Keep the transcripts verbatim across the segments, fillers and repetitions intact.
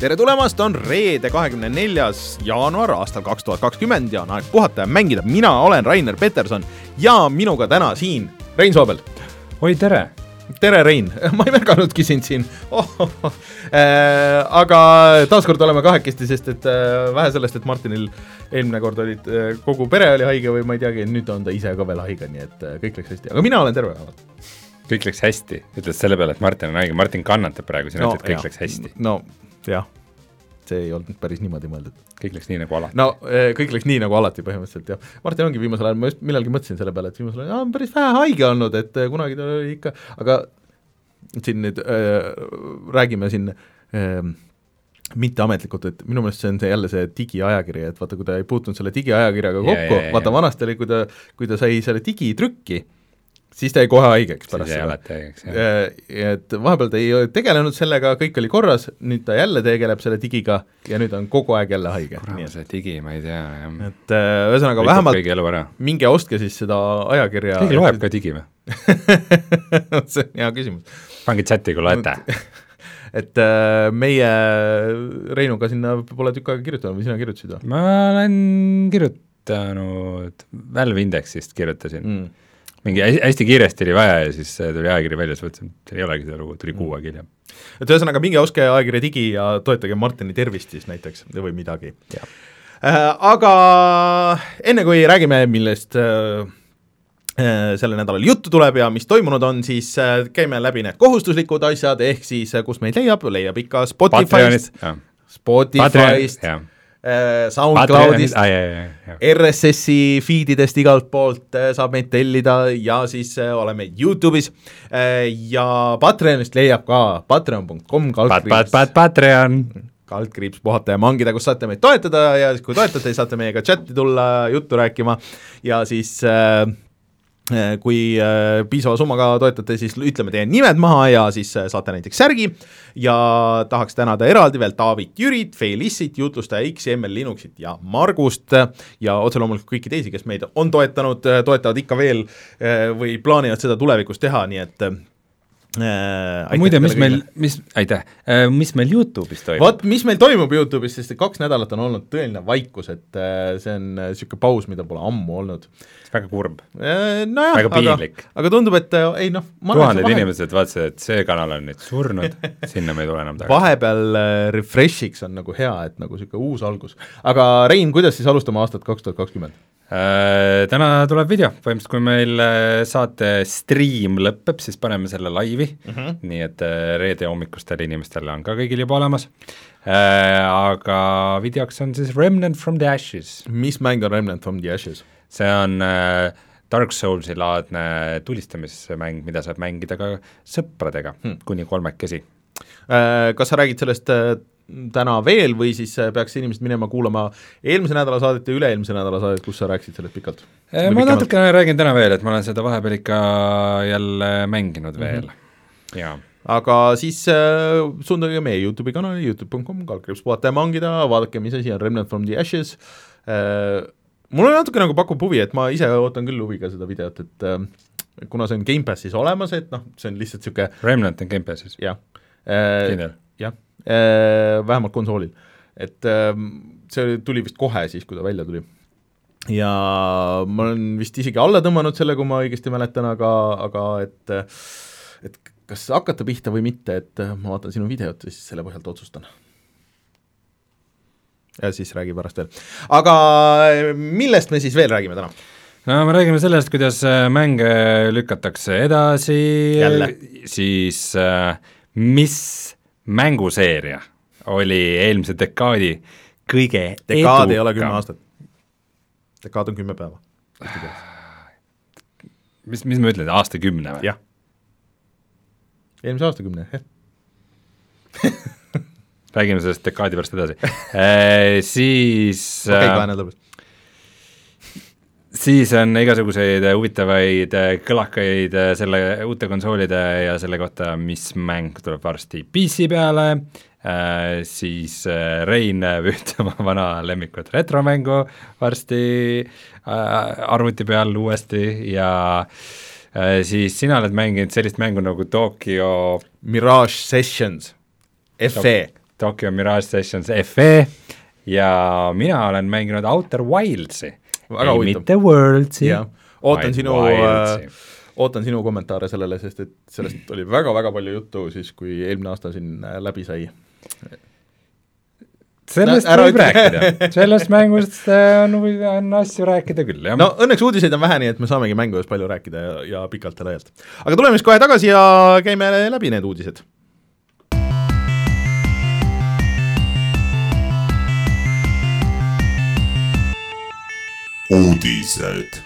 tere tulemast, on reede kahekümne neljas jaanuar aastal kaks tuhat kakskümmend ja on aeg puhata ja mängida. Mina olen Rainer Peterson ja minuga täna siin Rein Soobel. Oi, tere! Tere, Rein! Ma ei märganudki sind siin. Oh, oh, oh. Äh, aga taaskord oleme kahekesti, sest et äh, vähe sellest, et Martinil eelmine kord olid, äh, kogu pere oli haige või ma ei teagi, nüüd on ta ise ka veel haige, nii et äh, kõik läks hästi. Aga mina olen terve päeval. Kõik läks hästi. Ütles selle peale, et Martin on haige. Martin kannatab praegu, sina no, ütled, kõik jah. Läks hästi. No, jah. See ei olnud päris niimoodi mõeldud. Kõik läks nii nagu alati. No, kõik läks nii nagu alati põhimõtteliselt, jah. Martin ongi viimasel ajal, ma just millalgi mõtlesin selle peale, et viimasel ajal on päris vähe haige olnud, et kunagi ta oli ikka, aga siin nüüd äh, räägime siin äh, mitteametlikult, et minu meelest see on see jälle see digiajakiri, et vaata, kui ta ei puutunud selle digiajakirjaga kokku, yeah, yeah, vaata yeah. Vanasti oli, kui ta, kui ta sai selle digitrükki, siis ta ei kohe haigeks pärast seda. Haigeks, jah. Et vahepeal ta ei tegelenud sellega, kõik oli korras, nüüd ta jälle tegeleb selle digiga ja nüüd on kogu aeg jälle haige. Kurva see digi, ma ei tea. Jah. Et ühesõnaga äh, vähemalt minge ostke siis seda ajakirja. Kõigi loeb ka digi või? See on hea küsimus. Pangi chati, kui loete. Et äh, meie Reinuga sinna pole tükk aega kirjutanud või sina kirjutasid? Ma olen kirjutanud, Valve Indexist kirjutasin. Mm. Mingi hästi kiiresti oli vaja ja siis tuli ajakiri välja, siis võtsin, see ei olegi seda lugu, tuli kuu aeg hiljem. Et ühesõnaga minge oske ajakirja digi ja toetage Martini tervist siis näiteks või midagi. Äh, aga enne kui räägime, millest äh, selle nädalal juttu tuleb ja mis toimunud on, siis äh, käime läbi need kohustuslikud asjad, ehk siis kus meid leiab, leiab ikka Spotify'st, Spotify'st, SoundCloudist, ah, jah, jah, jah. R S S-i feedidest igalt poolt saab meid tellida ja siis oleme YouTube'is ja Patreonist leiab ka patreon punkt com kaldkriips pat, pat, Patreon kaldkriips puhata ja mangida, kus saate meid toetada ja kui toetate, saate meiega chatti tulla, juttu rääkima ja siis äh, kui äh, piisava summaga toetate, siis ütleme teie nimed maha ja siis äh, saate näiteks särgi ja tahaks tänada eraldi veel Taavit, Jürit, Felissit, jutlustaja X, M L Linuxit ja Margust ja otse loomulikult kõiki teisi, kes meid on toetanud, toetavad ikka veel äh, või plaanivad seda tulevikus teha, nii et Äh, muide, mis meil, mis, aitäh, äh, mis meil YouTube'is toimub? Vaat, mis meil toimub YouTube'is, sest kaks nädalat on olnud tõeline vaikus, et äh, see on niisugune paus, mida pole ammu olnud. Väga kurb. Äh, no jah, väga piinlik. Aga, aga tundub, et äh, ei noh, tuhanded vahe... inimesed vaatasid, et see kanal on nüüd surnud, sinna me ei tule enam tagasi. Vahepeal äh, refreshiks on nagu hea, et nagu niisugune uus algus. Aga Rein, kuidas siis alustame aastat kaks tuhat kakskümmend? Äh, täna tuleb video, põhimõtteliselt kui meil saate stream lõpeb, siis paneme selle laivi, mm-hmm. nii et reede hommikustel inimestel on ka kõigil juba olemas, äh, aga videoks on siis Remnant from the Ashes. Mis mäng on Remnant from the Ashes? See on äh, Dark Soulsi laadne tulistamismäng, mida saab mängida ka sõpradega, hmm. kuni kolmekesi. Äh, kas sa räägid sellest äh, täna veel või siis peaks inimesed minema kuulama eelmise nädala saadet ja üle-eelmise nädala saadet, kus sa rääkisid sellest pikalt? Ma pikemalt. Natukene räägin täna veel, et ma olen seda vahepeal ikka jälle mänginud veel. Mm-hmm. Ja. Aga siis äh, suundage meie YouTube'i kanali, youtube punkt com, kaldkriips puhata ja mangida, vaadake, mis asi on Remnant from the Ashes. Äh, mul on natuke nagu pakub huvi, et ma ise ootan küll huviga seda videot, et äh, kuna see on Game Passis olemas, et noh, see on lihtsalt siuke Remnant on Game Passis? Jah. Äh, jah. Äh, vähemalt konsoolil, et äh, see tuli vist kohe siis, kui ta välja tuli ja ma olen vist isegi alla tõmmanud selle, kui ma õigesti mäletan, aga, aga et, et kas hakata pihta või mitte, et ma vaatan sinu videot ja siis selle põhjalt otsustan ja siis räägi pärast veel. Aga millest me siis veel räägime täna? No me räägime sellest, kuidas mänge lükatakse edasi, jälle. Siis äh, mis mänguseeria oli eelmise dekaadi kõige dekaad edukam. Ei ole kümme aastat. Dekaad on kümme päeva. mis, mis ma ütlen, aastakümne või? Jah. Eelmise aastakümne, jah. Räägime sellest dekaadi pärast edasi. e, siis okei, kahe nädal pärast. Siis on igasuguseid huvitavaid kõlakaid selle uute konsoolide ja selle kohta, mis mäng tuleb varsti P C peale, äh, siis Rein vüüt oma vana lemmikut retromängu varsti äh, arvuti peal uuesti ja äh, siis sina oled mänginud sellist mängu nagu Tokyo Mirage Sessions, F E. Tokyo Mirage Sessions F E ja mina olen mänginud Outer Wildsi, ei mitte Worldsi, ootan sinu, äh, ootan sinu kommentaare sellele, sest et sellest oli väga-väga palju juttu siis, kui eelmine aasta siin läbi sai. Sellest Nä, võib rääkida, sellest mängust on, on asju rääkida küll, jah. No õnneks uudiseid on vähe, nii et me saamegi mängudest palju rääkida ja, ja pikalt ja laialt. Aga tuleme siis kohe tagasi ja käime läbi need uudised. Uudised.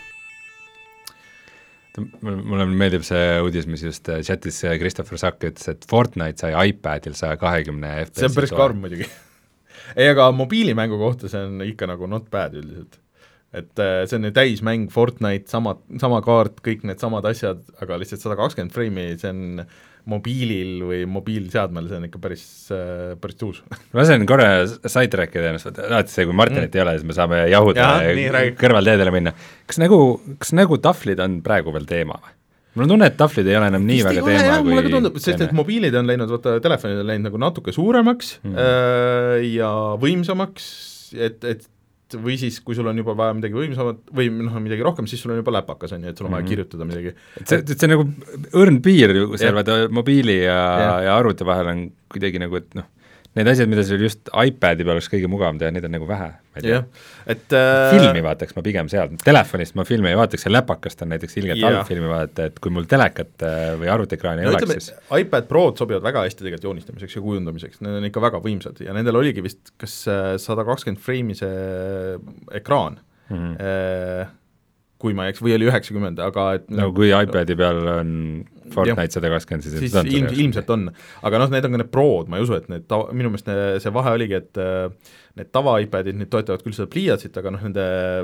Mulle meeldib see uudis, mis just chatis Christopher Sack ütles, et Fortnite sai iPadil saja kahekümne F P S. See on päris karm muidugi. Ei, aga mobiilimängu kohta see on ikka nagu not bad üldiselt. Et see on täismäng Fortnite, sama, sama kaart, kõik need samad asjad, aga lihtsalt sada kakskümmend freimi, see on mobiilil või mobiilseadmel, see on ikka päris, päris tuus. Ma lasen korra sidetrackida ennast, alati see, kui Martinit mm. ei ole, siis me saame jahuda ja, ja kõrvalteedele minna. Kas nagu, kas nagu tahvlid on praegu veel teema või? Mul on tunne, et tahvlid ei ole enam nii väga teema jah, kui mulle ka tundub, sest et mobiilid on läinud, vaata telefonid on läinud nagu natuke suuremaks mm. äh, ja võimsamaks, et, et või siis, kui sul on juba vaja midagi võimsamat või noh, midagi rohkem, siis sul on juba läpakas, on ju, et sul on vaja mm. kirjutada midagi. Et see, et see nagu õrn piir, seal vaata mobiili ja, ja. ja arvuti vahel on kuidagi nagu, et noh, need asjad, mida sul just iPadi peal oleks kõige mugavam teha, neid on nagu vähe. Yeah. Et, äh... filmi vaataks ma pigem seal, telefonist ma filmi ei vaataks, see läpakast on näiteks ilgelt yeah. halb filmi vaadata, et kui mul telekat või arvutiekraani no, ei oleks, siis iPad Prod sobivad väga hästi tegelikult joonistamiseks ja kujundamiseks, need on ikka väga võimsad ja nendel oligi vist kas sada kakskümmend freimi see ekraan mm-hmm. äh, kui ma ei eks, või oli üheksakümmend, aga et no kui iPadi peal on Fortnite sada kakskümmend, siis, siis on ilm, ilmselt on, aga noh, need on ka need Prod, ma ei usu, et need ta, minu meelest see vahe oligi, et need tava iPadid, need toetavad küll seda pliiatsit, aga noh, nende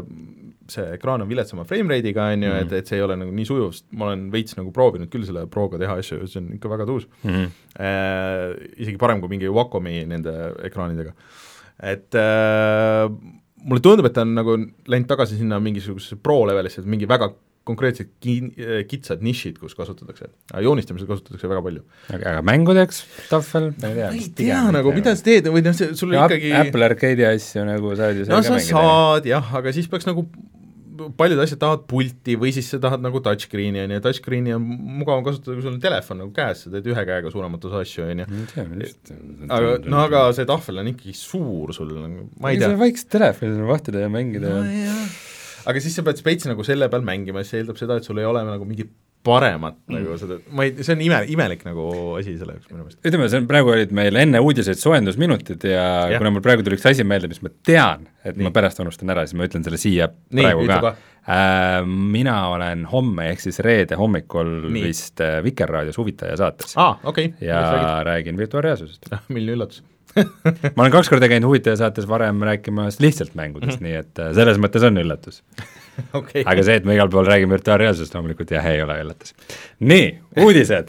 see ekraan on viletsama frame rate'iga, on ju, mm. et, et see ei ole nagu nii sujuv, ma olen veits nagu proovinud küll selle Proga teha asju, see on ikka väga tuus mm-hmm. äh, isegi parem kui mingi Wacomi nende ekraanidega, et äh, mulle tundub, et ta on nagu läinud tagasi sinna mingisugusesse pro-levelisse, et mingi väga konkreetsed kitsad nišid, kus kasutatakse. Joonistamisel kasutatakse väga palju. Aga, aga mängudeks tahvel? Ma ei tea, ei tea nagu, mida sa teed, või noh, sul ja ikkagi Apple Arcade'i asju nagu saad ju no sa saad, jah, aga siis peaks nagu paljud asjad tahavad pulti või siis sa tahad nagu touchscreeni, on ju, touchscreeni on mugavam kasutada, kui sul on telefon nagu käes, sa teed ühe käega suuremat osa asju, on ju. Aga, no aga see tahvel on ikkagi suur sul, ma ei tea. See vaikselt telefonil vahtida ja mängida. No, ja. Aga siis sa pead speitsi nagu selle peal mängima, see eeldab seda, et sul ei ole nagu mingi paremat mm. nagu seda, ma ei, see on ime, imelik nagu asi selle jaoks minu meelest. Ütleme, see on praegu olid meil enne uudiseid soojendusminutid ja, ja kuna mul praegu tuli üks asi meelde, mis ma tean, et nii. Ma pärast unustan ära, siis ma ütlen selle siia nii, praegu ka. Äh, mina olen homme, ehk siis reede hommikul nii. Vist äh, Vikerraadios huvitaja saates ah, okay. ja räägin virtuaalreaalsusest. Milline üllatus? ma olen kaks korda käinud huvitaja saates varem rääkimas lihtsalt mängudest, mm-hmm. nii et äh, selles mõttes on üllatus. Okay. Aga see, et me igal pool räägime virtuaalreaalsusest, loomulikult jah, ei ole üllatus. Nii, uudised.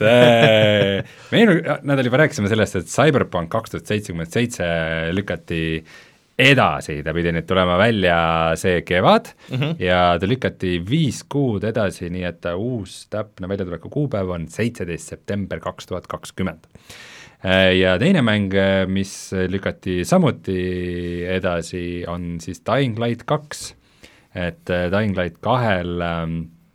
Meil nädal juba rääkisime sellest, et Cyberpunk kaks tuhat seitsekümmend seitse lükati edasi, ta pidi nüüd tulema välja see kevad mm-hmm. ja ta lükati viis kuud edasi, nii et uus täpne väljatuleku kuupäev on seitseteist september kaks tuhat kakskümmend. Ja teine mäng, mis lükati samuti edasi, on siis Dying Light kaks, et Dying Light kahel ähm,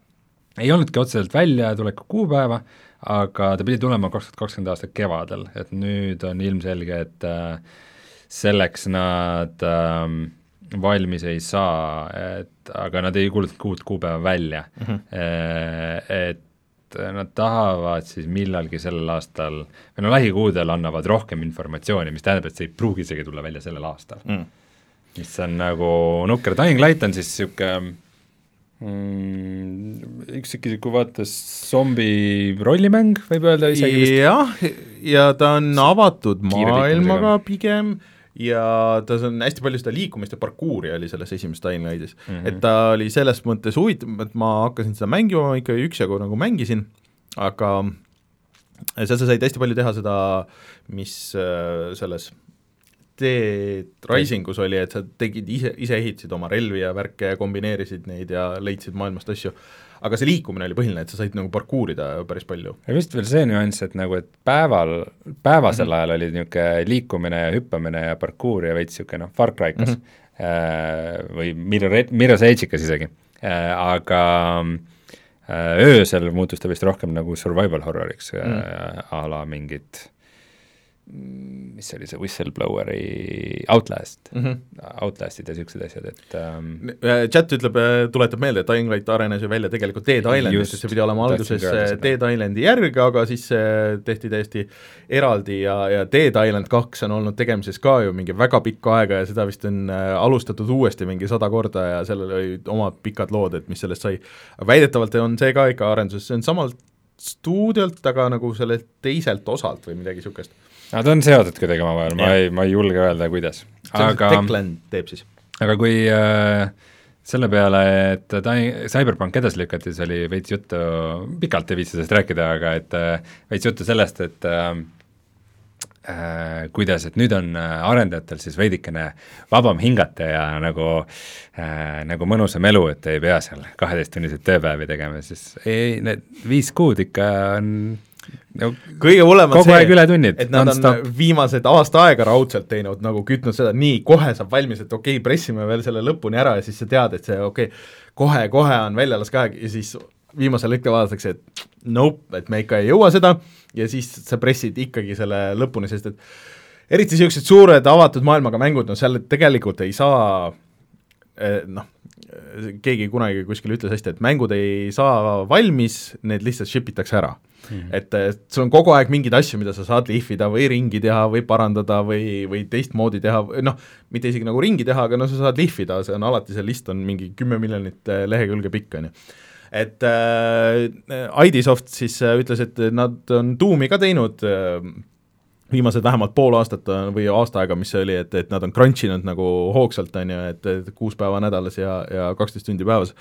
ei olnudki otseselt välja tuleku kuupäeva, aga ta pidi tulema kaks tuhat kakskümmend aasta kevadel, et nüüd on ilmselge, et äh, selleks nad äh, valmis ei saa, et aga nad ei kuulutanud uut kuupäeva välja mm-hmm. äh, et nad tahavad siis millalgi sellel aastal, või no lähikuudel annavad rohkem informatsiooni, mis tähendab, et see ei pruugi isegi tulla välja sellel aastal mm.. mis on nagu nukker. Dying Light on siis siuke mm, üks ikkagi, kui vaatas zombi rollimäng, võib öelda isegi vist. Jah, ja ta on avatud maailmaga pigem ja ta on hästi palju seda liikumist ja parkuuri oli selles esimeses Dying Lightis mm-hmm. et ta oli selles mõttes huvitav, et ma hakkasin seda mängima, ikka üksjagu nagu mängisin, aga seal sa said hästi palju teha seda, mis selles Dead Risingus oli, et sa tegid ise, ise ehitasid oma relvi ja värke ja kombineerisid neid ja leidsid maailmast asju, aga see liikumine oli põhiline, et sa said nagu parkuurida päris palju. ja vist veel see nüanss, et nagu, et päeval, päevasel mm -hmm. ajal oli niisugune liikumine ja hüppamine ja parkuur ja veits niisugune noh, Far Cry'kas mm -hmm. äh, või Mirror, Mirror's Edge'ikas isegi äh,, aga äh, öösel muutus ta vist rohkem nagu survival horroriks mm -hmm. äh, a la mingid mis oli see Whistlebloweri Outlast mm, -hmm. Outlastid ja niisugused asjad, et ähm, chat ütleb, tuletab meelde, et Dying Light arenes ju välja tegelikult Dead Islandist, et see pidi olema alguses Dead Islandi järg, aga siis tehti täiesti eraldi ja, ja Dead Island kaks on olnud tegemises ka ju mingi väga pikka aega ja seda vist on alustatud uuesti mingi sada korda ja sellel olid omad pikad lood, et mis sellest sai. Väidetavalt on see ka ikka arenduses, see on samalt stuudiolt, aga nagu sellelt teiselt osalt või midagi niisugust. Nad on seotud kuidagi omavahel, ma ei, ma ei julge öelda, kuidas. Aga Techland teeb siis. Aga kui äh, selle peale, et ta, Cyberpunk edasi lükati, siis oli veits juttu, pikalt ei viitsi sellest rääkida, aga et äh, veits juttu sellest, et äh, äh, kuidas, et nüüd on arendajatel siis veidikene vabam hingata ja nagu, äh, nagu mõnusam elu, et ei pea seal kaheteisttunniseid tööpäevi tegema, siis ei, need viis kuud ikka on no, kõige hullem on see, et nad on viimased aasta aega raudselt teinud, nagu kütnud seda, nii, kohe saab valmis, et okei okay,, pressime veel selle lõpuni ära ja siis sa tead, et see okei okay,, kohe-kohe on väljalas ka ja siis viimasel hetkel vaadatakse, et nope, et me ikka ei jõua seda ja siis sa pressid ikkagi selle lõpuni, sest et eriti niisugused suured avatud maailmaga mängud, no seal tegelikult ei saa noh, keegi kunagi kuskil ütles hästi, et mängud ei saa valmis, need lihtsalt shipitakse ära mm. -hmm. et, et sul on kogu aeg mingeid asju, mida sa saad lihvida või ringi teha või parandada või, või teistmoodi teha, noh, mitte isegi nagu ringi teha, aga no sa saad lihvida, see on alati, see list on mingi kümme miljonit lehekülge pikk, on ju. Et äh, I D Soft siis äh, ütles, et nad on Doomi ka teinud äh, viimased vähemalt pool aastat või aasta aega, mis see oli, et, et nad on crunch inud nagu hoogsalt, on ju, et, et kuus päeva nädalas ja, ja kaksteist tundi päevas.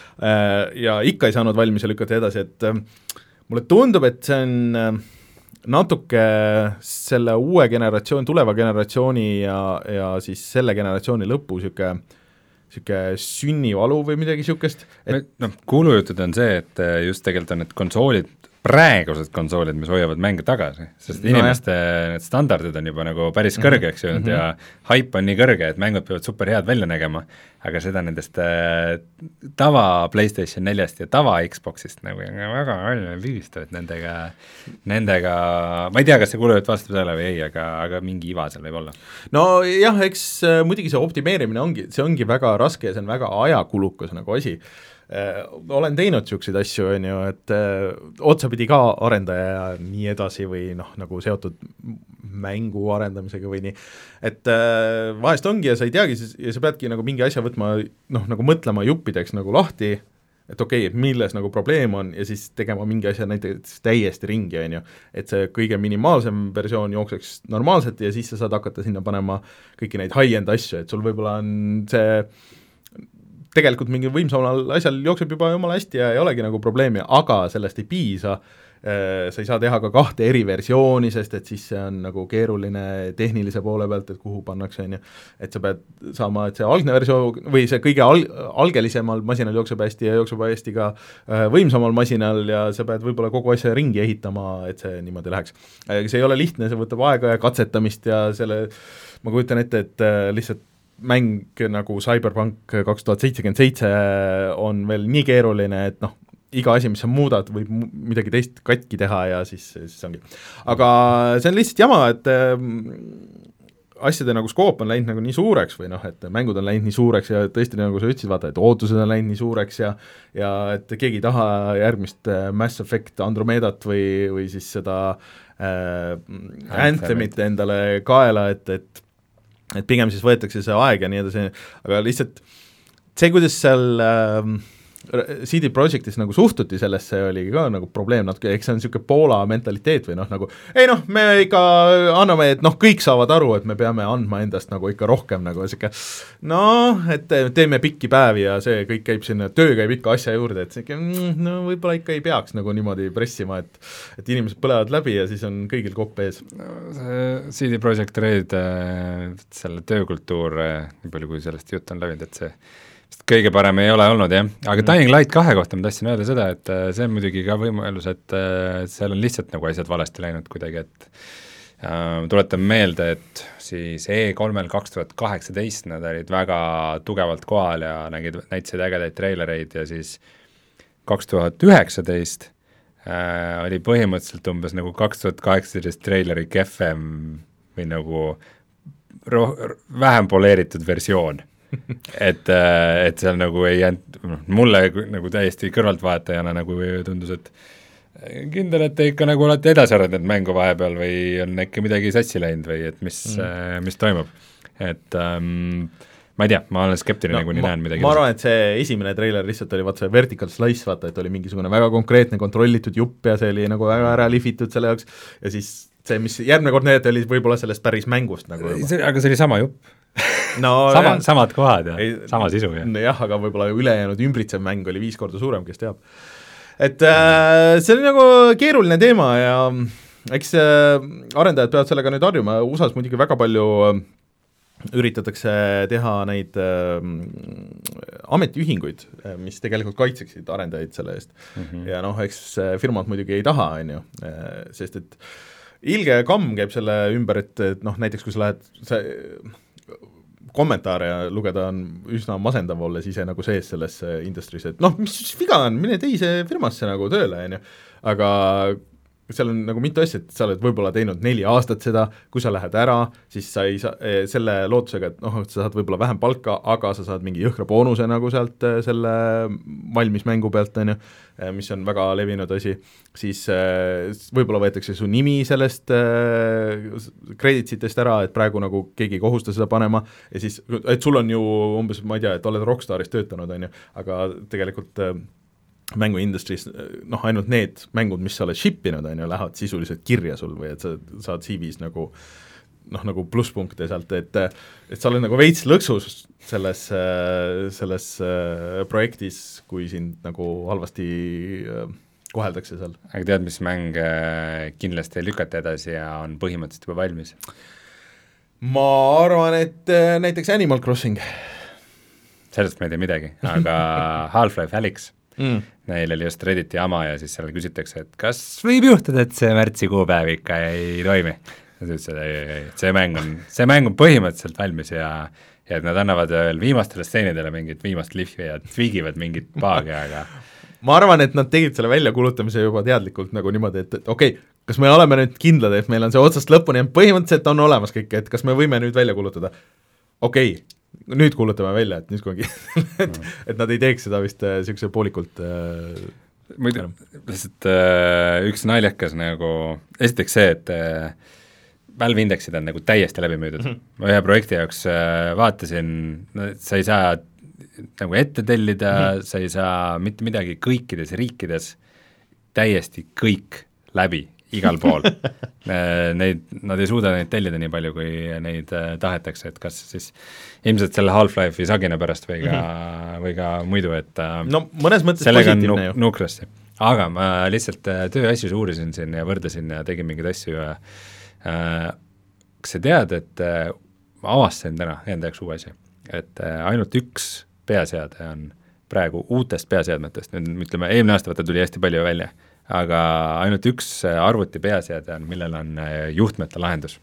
Ja ikka ei saanud valmis ja lükata edasi, et mulle tundub, et see on natuke selle uue generatsioon, tuleva generatsiooni ja, ja siis selle generatsiooni lõpu niisugune niisugune sünnivalu või midagi niisugust et.... noh, kuulujutud on see, et just tegelikult on need konsoolid, praegused konsoolid, mis hoiavad mänge tagasi, sest no inimeste need standardid on juba nagu päris kõrgeks jõudnud mm -hmm. ja hype on nii kõrge, et mängud peavad super head välja nägema, aga seda nendest äh, tava PlayStation neljast ja tava Xboxist nagu väga välja viivistavad nendega, nendega, ma ei tea, kas see kuulujutt vastab selle või ei, aga, aga mingi iva seal võib olla. No jah, eks äh, muidugi see optimeerimine ongi, see ongi väga raske ja see on väga ajakulukas nagu asi. Äh, olen teinud niisuguseid asju, on ju, et äh, otsapidi ka arendaja ja nii edasi või noh, nagu seotud mängu arendamisega või nii, et äh, vahest ongi ja sa ei teagi, ja sa peadki nagu mingi asja võtma, noh, nagu mõtlema juppideks nagu lahti, et okei okay,, et milles nagu probleem on ja siis tegema mingi asja näiteks täiesti ringi, on ju, et see kõige minimaalsem versioon jookseks normaalselt ja siis sa saad hakata sinna panema kõiki neid high-end asju, et sul võib-olla on see tegelikult mingi võimsamal asjal jookseb juba jumala hästi ja ei olegi nagu probleemi, aga sellest ei piisa, sa ei saa teha ka kahte eri versiooni, sest et siis see on nagu keeruline tehnilise poole pealt, et kuhu pannakse, on ju, et sa pead saama, et see algne versioon või see kõige al-, algelisemal masinal jookseb hästi ja jookseb hästi ka võimsamal masinal ja sa pead võib-olla kogu asja ringi ehitama, et see niimoodi läheks. See ei ole lihtne, see võtab aega ja katsetamist ja selle, ma kujutan ette, et lihtsalt mäng nagu Cyberpunk kaks tuhat seitsekümmend seitse on veel nii keeruline, et noh, iga asi, mis sa muudad, võib midagi teist katki teha ja siis, siis ongi. Aga see on lihtsalt jama, et äh, asjade nagu skoop on läinud nagu nii suureks või noh, et mängud on läinud nii suureks ja tõesti, nagu sa ütlesid, vaata, et ootused on läinud nii suureks ja ja et keegi ei taha järgmist Mass Effect Andromedat või, või siis seda äh, Anthemit endale kaela, et, et et pigem siis võetakse see aeg ja nii edasi, aga lihtsalt see, kuidas seal äh, C D Projektis nagu suhtuti sellesse, oli ka nagu probleem natuke, eks see on niisugune Poola mentaliteet või noh, nagu ei noh, me ikka anname, et noh, kõik saavad aru, et me peame andma endast nagu ikka rohkem nagu niisugune noh, et teeme pikki päevi ja see kõik käib sinna, töö käib ikka asja juurde, et see no võib-olla ikka ei peaks nagu niimoodi pressima, et et inimesed põlevad läbi ja siis on kõigil kopp ees. No, see C D Projekt Red, selle töökultuur, nii palju kui sellest jutt on lävinud, et see kõige parem ei ole olnud, jah. Aga Dying Light kahe kohta ma tahtsin öelda seda, et see on muidugi ka võimalus, et seal on lihtsalt nagu asjad valesti läinud kuidagi, et äh, tuletan meelde, et siis E kolmel kaks tuhat kaheksateist nad olid väga tugevalt kohal ja nägid, näitasid ägedaid treilereid ja siis kaks tuhat üheksateist äh, oli põhimõtteliselt umbes nagu kaks tuhat kaheksateist treileri kehvem või nagu roh- vähem poleeritud versioon. et, et seal nagu ei jäänud, mulle nagu täiesti kõrvaltvaatajana nagu tundus, et kindel, et te ikka nagu olete edasi arendanud mängu vahepeal või on äkki midagi sassi läinud või et mis mm., mis toimub. Et ähm, ma ei tea, ma olen skeptiline no,, kuni näen midagi. Ma arvan, et see esimene treiler lihtsalt oli vaata see vertical slice, vaata, et oli mingisugune väga konkreetne kontrollitud jupp ja see oli nagu väga ära lifitud selle jaoks ja siis see, mis järgmine kord näidati, oli võib-olla sellest päris mängust nagu see, aga see oli sama jupp. No, sama, samad kohad ja ei, sama sisu. Ja. Jah, aga võib-olla ülejäänud ümbritsev mäng oli viis korda suurem, kes teab. Et äh, see oli nagu keeruline teema ja eks äh, arendajad peavad sellega nüüd harjuma, U S A-s muidugi väga palju äh, üritatakse teha neid äh, ametiühinguid, äh, mis tegelikult kaitseksid arendajaid selle eest mm-hmm. ja noh, eks firmad muidugi ei taha, on ju, äh, sest et ilge kamm käib selle ümber, et, et noh, näiteks kui sa lähed sa, kommentaare ja lugeda on üsna masendav olles ise nagu sees selles industry's, et noh, mis viga on, mine teise firmasse nagu tööle, on ju, aga seal on nagu mitu asja, et sa oled võib-olla teinud neli aastat seda, kui sa lähed ära, siis sa ei saa selle lootusega, et noh, sa saad võib-olla vähem palka, aga sa saad mingi jõhkra boonuse nagu sealt selle valmis mängu pealt, on ju, mis on väga levinud asi, siis võib-olla võetakse su nimi sellest kreditsitest ära, et praegu nagu keegi ei kohusta seda panema ja siis, et sul on ju umbes, ma ei tea, et oled Rockstaris töötanud, on ju, aga tegelikult mänguindustries, noh, ainult need mängud, mis sa oled shippinud, on ju, lähevad sisuliselt kirja sul või et sa saad C V-s nagu noh, nagu plusspunkte sealt, et et sa oled nagu veits lõksus selles, selles projektis, kui sind nagu halvasti koheldakse seal. Aga tead, mis mäng kindlasti lükati edasi ja on põhimõtteliselt juba valmis? Ma arvan, et näiteks Animal Crossing. Sellest ma ei tea midagi, aga Half-Life Alyx Mm. neil oli just Redditi jama ja siis seal küsitakse, et kas võib juhtuda, et see märtsi kuupäev ikka ei toimi. Ja siis ütles, et see mäng on, see mäng on põhimõtteliselt valmis ja, ja et nad annavad veel viimastele stseenidele mingit viimast lihvi ja tweagivad mingit paagi, aga ma arvan, et nad tegid selle väljakuulutamise juba teadlikult nagu niimoodi, et, et okei okay,, kas me oleme nüüd kindlad, et meil on see otsast lõpuni ja põhimõtteliselt on olemas kõik, et kas me võime nüüd välja kuulutada? Okei okay. Nüüd kuulutame välja, et nüüd kui et, et nad ei teeks seda vist niisuguse äh, poolikult äh, muidu, lihtsalt äh, üks naljakas nagu, esiteks see, et äh, Valve indeksid on nagu täiesti läbi müüdud mm. -hmm. ma ühe projekti jaoks äh, vaatasin, sa ei saa nagu ette tellida mm, -hmm. sa ei saa mitte midagi kõikides riikides, täiesti kõik läbi igal pool. Neid, nad ei suuda neid tellida nii palju, kui neid äh, tahetakse, et kas siis ilmselt selle Half-Life'i sagina pärast või ka, mm-hmm. või ka muidu, et äh, no mõnes mõttes sellega on positiivne nuk- ju. Nukrasti. Aga ma lihtsalt äh, tööasjus uurisin siin ja võrdasin ja tegin mingeid asju ja äh, kas sa tead, et äh, ma avastasin täna enda jaoks uue asja, et äh, ainult üks peaseade on praegu uutest peaseadmetest, nüüd ütleme, eelmine aasta võtta tuli hästi palju välja, aga ainult üks arvuti peaseade on, millel on juhtmete lahendus.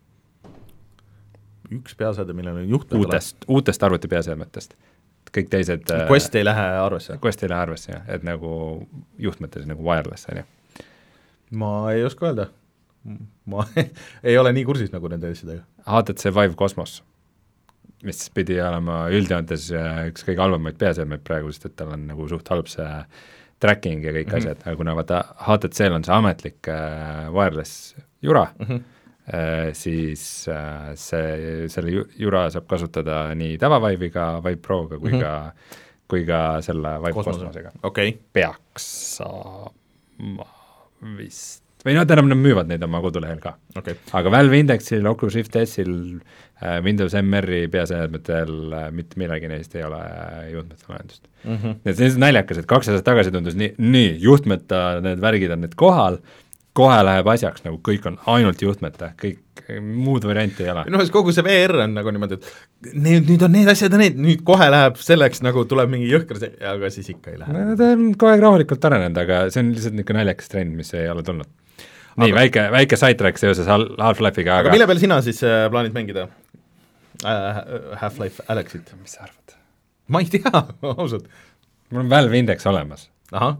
Üks peaseade, millel on juhtmete uutest, lahendus? Uutest arvuti peaseadmetest. Kõik teised Quest ei lähe arvesse? Quest ei lähe arvesse, jah, et nagu juhtmetes nagu wireless, on ju. Ma ei oska öelda. Ma ei ole nii kursis nagu nende asjadega. H T C Vive Cosmos, mis pidi olema üldjoontes üks kõige halvamaid peaseadmeid praegu, sest et tal on nagu suht halb see tracking ja kõik mm-hmm. asjad, aga kuna vaata H T C-l on see ametlik äh, wireless jura mm, -hmm. äh, siis äh, see, selle jura saab kasutada nii tavavive'iga, Vive Proga kui mm-hmm. ka kui ka selle Vive Kosmose. Kosmosega. Okay. Peaks saama vist, või no tähendab, nad müüvad neid oma kodulehel ka okay.. aga Valve Indexil, Oculus Rift S-il, Windows M R-i peaseadmetel mitte millegi neist ei ole juhtmeta lahendust mm. -hmm. et see on naljakas, et kaks aastat tagasi tundus nii, nii, juhtmeta need värgid on nüüd kohal, kohe läheb asjaks, nagu kõik on ainult juhtmeta, kõik muud varianti ei ole. No kogu see V R on nagu niimoodi, et nüüd, nüüd on need asjad ja need, nüüd kohe läheb selleks, nagu tuleb mingi jõhker see, aga siis ikka ei lähe. No, ta on kogu aeg rahulikult arenenud, aga see on lihtsalt niisugune naljakas trend, mis ei ole tulnud. nii, aga... väike, väike sidetrack seoses Half-Life'iga, aga, aga mille peal sina siis äh, plaanid mängida äh, Half-Life Alyxit? mis sa arvad? Ma ei tea, ausalt. Mul on Valve Index olemas. Ahah.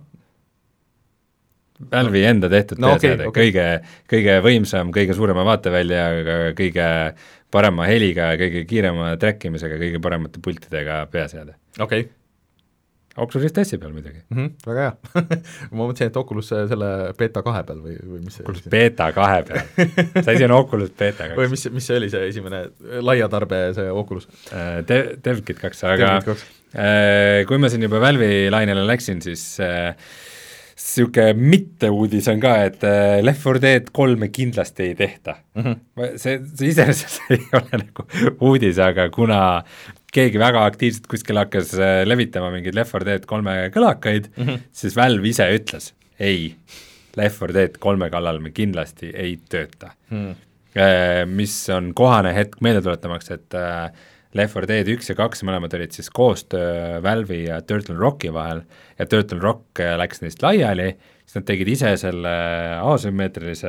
Valve'i enda tehtud no, peaseade, okay, okay. kõige, kõige võimsam, kõige suurema vaateväljaga, kõige parema heliga, kõige kiirema trackimisega, kõige paremate pultidega peaseade. Okei okay. Oculus Rift S-i peal midagi mm. -hmm, väga hea ma mõtlesin, et Oculus selle beta kahe peal või, või mis see Oculus beta kahe peal see asi on Oculus beta kaks. või mis, mis see oli see esimene laia tarbe see Oculus De-, DevKit kaks, aga äh, kui ma siin juba Valve'i lainele läksin, siis äh, siuke mitte uudis on ka, et äh, Left four Dead kolme kindlasti ei tehta mm. -hmm. see, see iseenesest ei ole nagu uudis, aga kuna keegi väga aktiivselt kuskil hakkas äh, levitama mingeid Left four Dead kolme kõlakaid mm, -hmm. siis Valve ise ütles, ei, Left four Dead kolme kallal me kindlasti ei tööta mm. -hmm. äh, mis on kohane hetk meelde tuletamaks, et äh, Left four Dead üks ja kaks mõlemad olid siis koostöö Valve'i ja Turtle Rocki vahel ja Turtle Rock läks neist laiali, siis nad tegid ise selle asümmeetrilise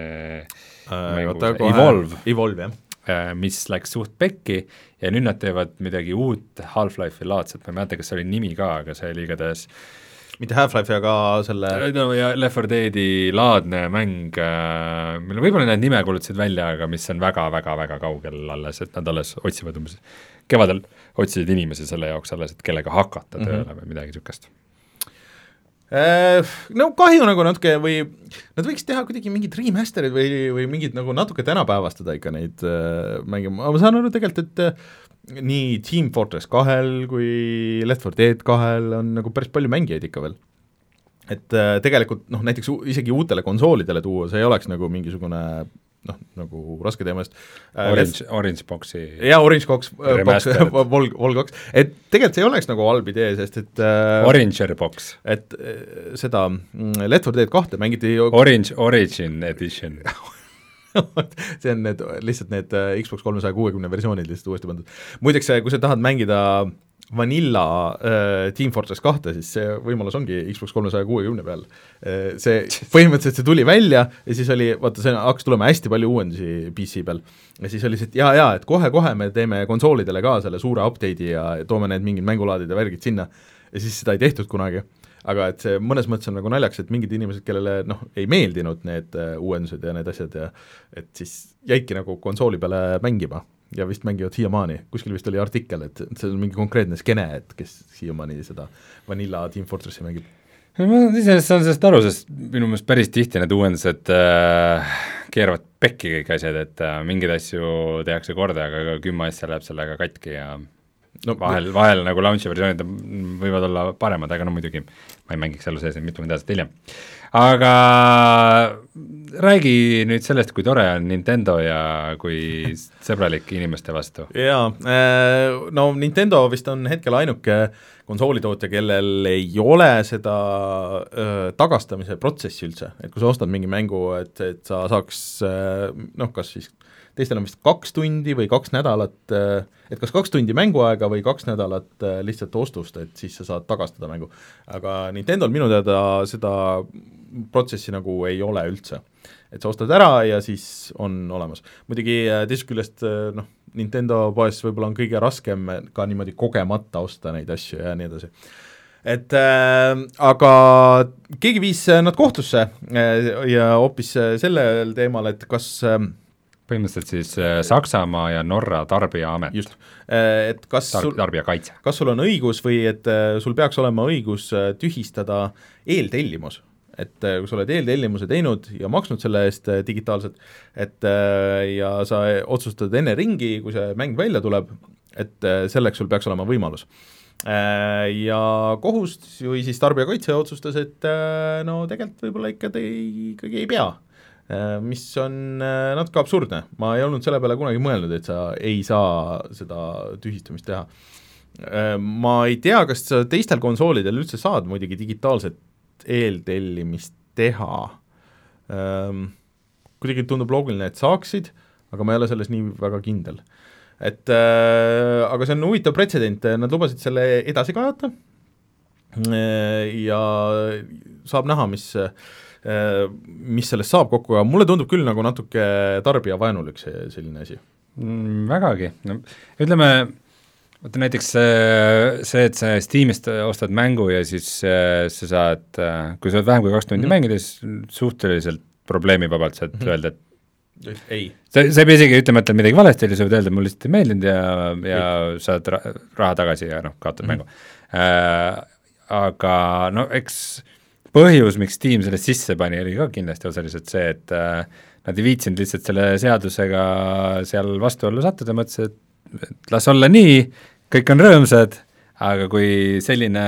äh, mängu, Evolve, Evolve äh, mis läks suht pekki ja nüüd nad teevad midagi uut Half-Life'i laadset, ma ei mäleta, kas see oli nimi ka, aga see oli igatahes mitte Half-Life, aga selle no, ja Left four Deadi laadne mäng, äh, mille võib-olla need nime kuulutasid välja, aga mis on väga-väga-väga kaugel alles, et nad alles otsivad umbes, kevadel otsisid inimesi selle jaoks alles, et kellega hakata tööle mm -hmm. või midagi niisugust. No kahju nagu natuke või nad võiks teha kuidagi mingid remasterid või, või mingid nagu natuke tänapäevastada ikka neid äh, mänge, ma saan aru tegelikult, et äh, nii Team Fortress kahel kui Left four Dead kahel on nagu päris palju mängijaid ikka veel. Et äh, tegelikult noh, näiteks u- isegi uutele konsoolidele tuua, see ei oleks nagu mingisugune noh, nagu raske teema eest. Orange, Orange Boxi jaa, Orange Box, box Vol, Vol kaks, et tegelikult see ei oleks nagu halb idee, sest et äh, Oranger Box. et äh, seda Left four Dead kahte mängiti Orange Origin Edition see on need, lihtsalt need Xbox kolmesaja kuuekümne versioonid lihtsalt uuesti pandud. Muideks, kui sa tahad mängida Vanilla äh, Team Fortress kahte, siis see võimalus ongi Xbox kolmesaja kuuekümne peal. Äh, see, põhimõtteliselt see tuli välja ja siis oli, vaata, see hakkas tulema hästi palju uuendusi P C peal. Ja siis oli see, et jaa, jaa, et kohe-kohe me teeme konsoolidele ka selle suure update'i ja toome need mingid mängulaadid ja värgid sinna. Ja siis seda ei tehtud kunagi. Aga et see mõnes mõttes on nagu naljaks, et mingid inimesed, kellele noh, ei meeldinud need uh, uuendused ja need asjad ja et siis jäidki nagu konsooli peale mängima ja vist mängivad siiamaani, kuskil vist oli artikkel, et see on mingi konkreetne skene, et kes siiamaani seda Vanilla Team Fortressi mängib. Ma iseenesest saan sellest aru, sest minu meelest päris tihti need uuendused äh, keeravad pekki kõik asjad, et äh, mingeid asju tehakse korda, aga kümme asja läheb sellega katki ja no, vahel, vahel nagu launchi versioonid võivad olla paremad, aga no muidugi ma ei mängiks selle sees mitukümmend aastat hiljem. Aga räägi nüüd sellest, kui tore on Nintendo ja kui sõbralik inimeste vastu. Jaa, no Nintendo vist on hetkel ainuke konsoolitootja, kellel ei ole seda öö, tagastamise protsessi üldse, et kui sa ostad mingi mängu, et, et sa saaks noh, kas siis teistel on vist kaks tundi või kaks nädalat, et kas kaks tundi mänguaega või kaks nädalat lihtsalt ostust, et siis sa saad tagastada mängu. Aga Nintendo'l minu teada seda protsessi nagu ei ole üldse. Et sa ostad ära ja siis on olemas. Muidugi teisest küljest noh, Nintendo poes võib-olla on kõige raskem ka niimoodi kogemata osta neid asju ja nii edasi. Et äh, aga keegi viis nad kohtusse äh, ja hoopis sellel teemal, et kas äh, põhimõtteliselt siis Saksamaa ja Norra tarbijaamet. Just, et kas Tar- sul, tarbijakaitse. kas sul on õigus või et sul peaks olema õigus tühistada eeltellimus, et kui sa oled eeltellimuse teinud ja maksnud selle eest digitaalselt, et ja sa otsustad enne ringi, kui see mäng välja tuleb, et selleks sul peaks olema võimalus. Ja kohus või siis tarbijakaitse otsustas, et no tegelikult võib-olla ikka te ikkagi ei pea, mis on natuke absurdne. Ma ei olnud selle peale kunagi mõelnud, et sa ei saa seda tühistamist teha. Ma ei tea, kas sa teistel konsoolidel üldse saad muidugi digitaalset eeltellimist teha. Kuidagi tundub loogiline, et saaksid, aga ma ei ole selles nii väga kindel. Et, äh, aga see on huvitav pretsedent, nad lubasid selle edasi kajata ja saab näha, mis, mis sellest saab kokku, aga mulle tundub küll nagu natuke tarbija vaenulik see selline asi mm,. Vägagi, no ütleme, võtta näiteks see, et sa Steamist ostad mängu ja siis sa saad, kui sa oled vähem kui kaks tundi mm-hmm. mängida, siis suhteliselt probleemivabalt saad mm-hmm. öelda, et ei. sa, sa ei pea isegi ütlema, et on midagi valesti, sa võid öelda, et mul lihtsalt ei meeldinud ja, ja saad ra raha tagasi ja noh, kaotad mm-hmm. mängu äh,. Aga no eks põhjus, miks Steam sellest sisse pani, oli ka kindlasti osaliselt see, et äh, nad ei viitsinud lihtsalt selle seadusega seal vastuollu sattuda, mõtlesid, et, et las olla nii, kõik on rõõmsad, aga kui selline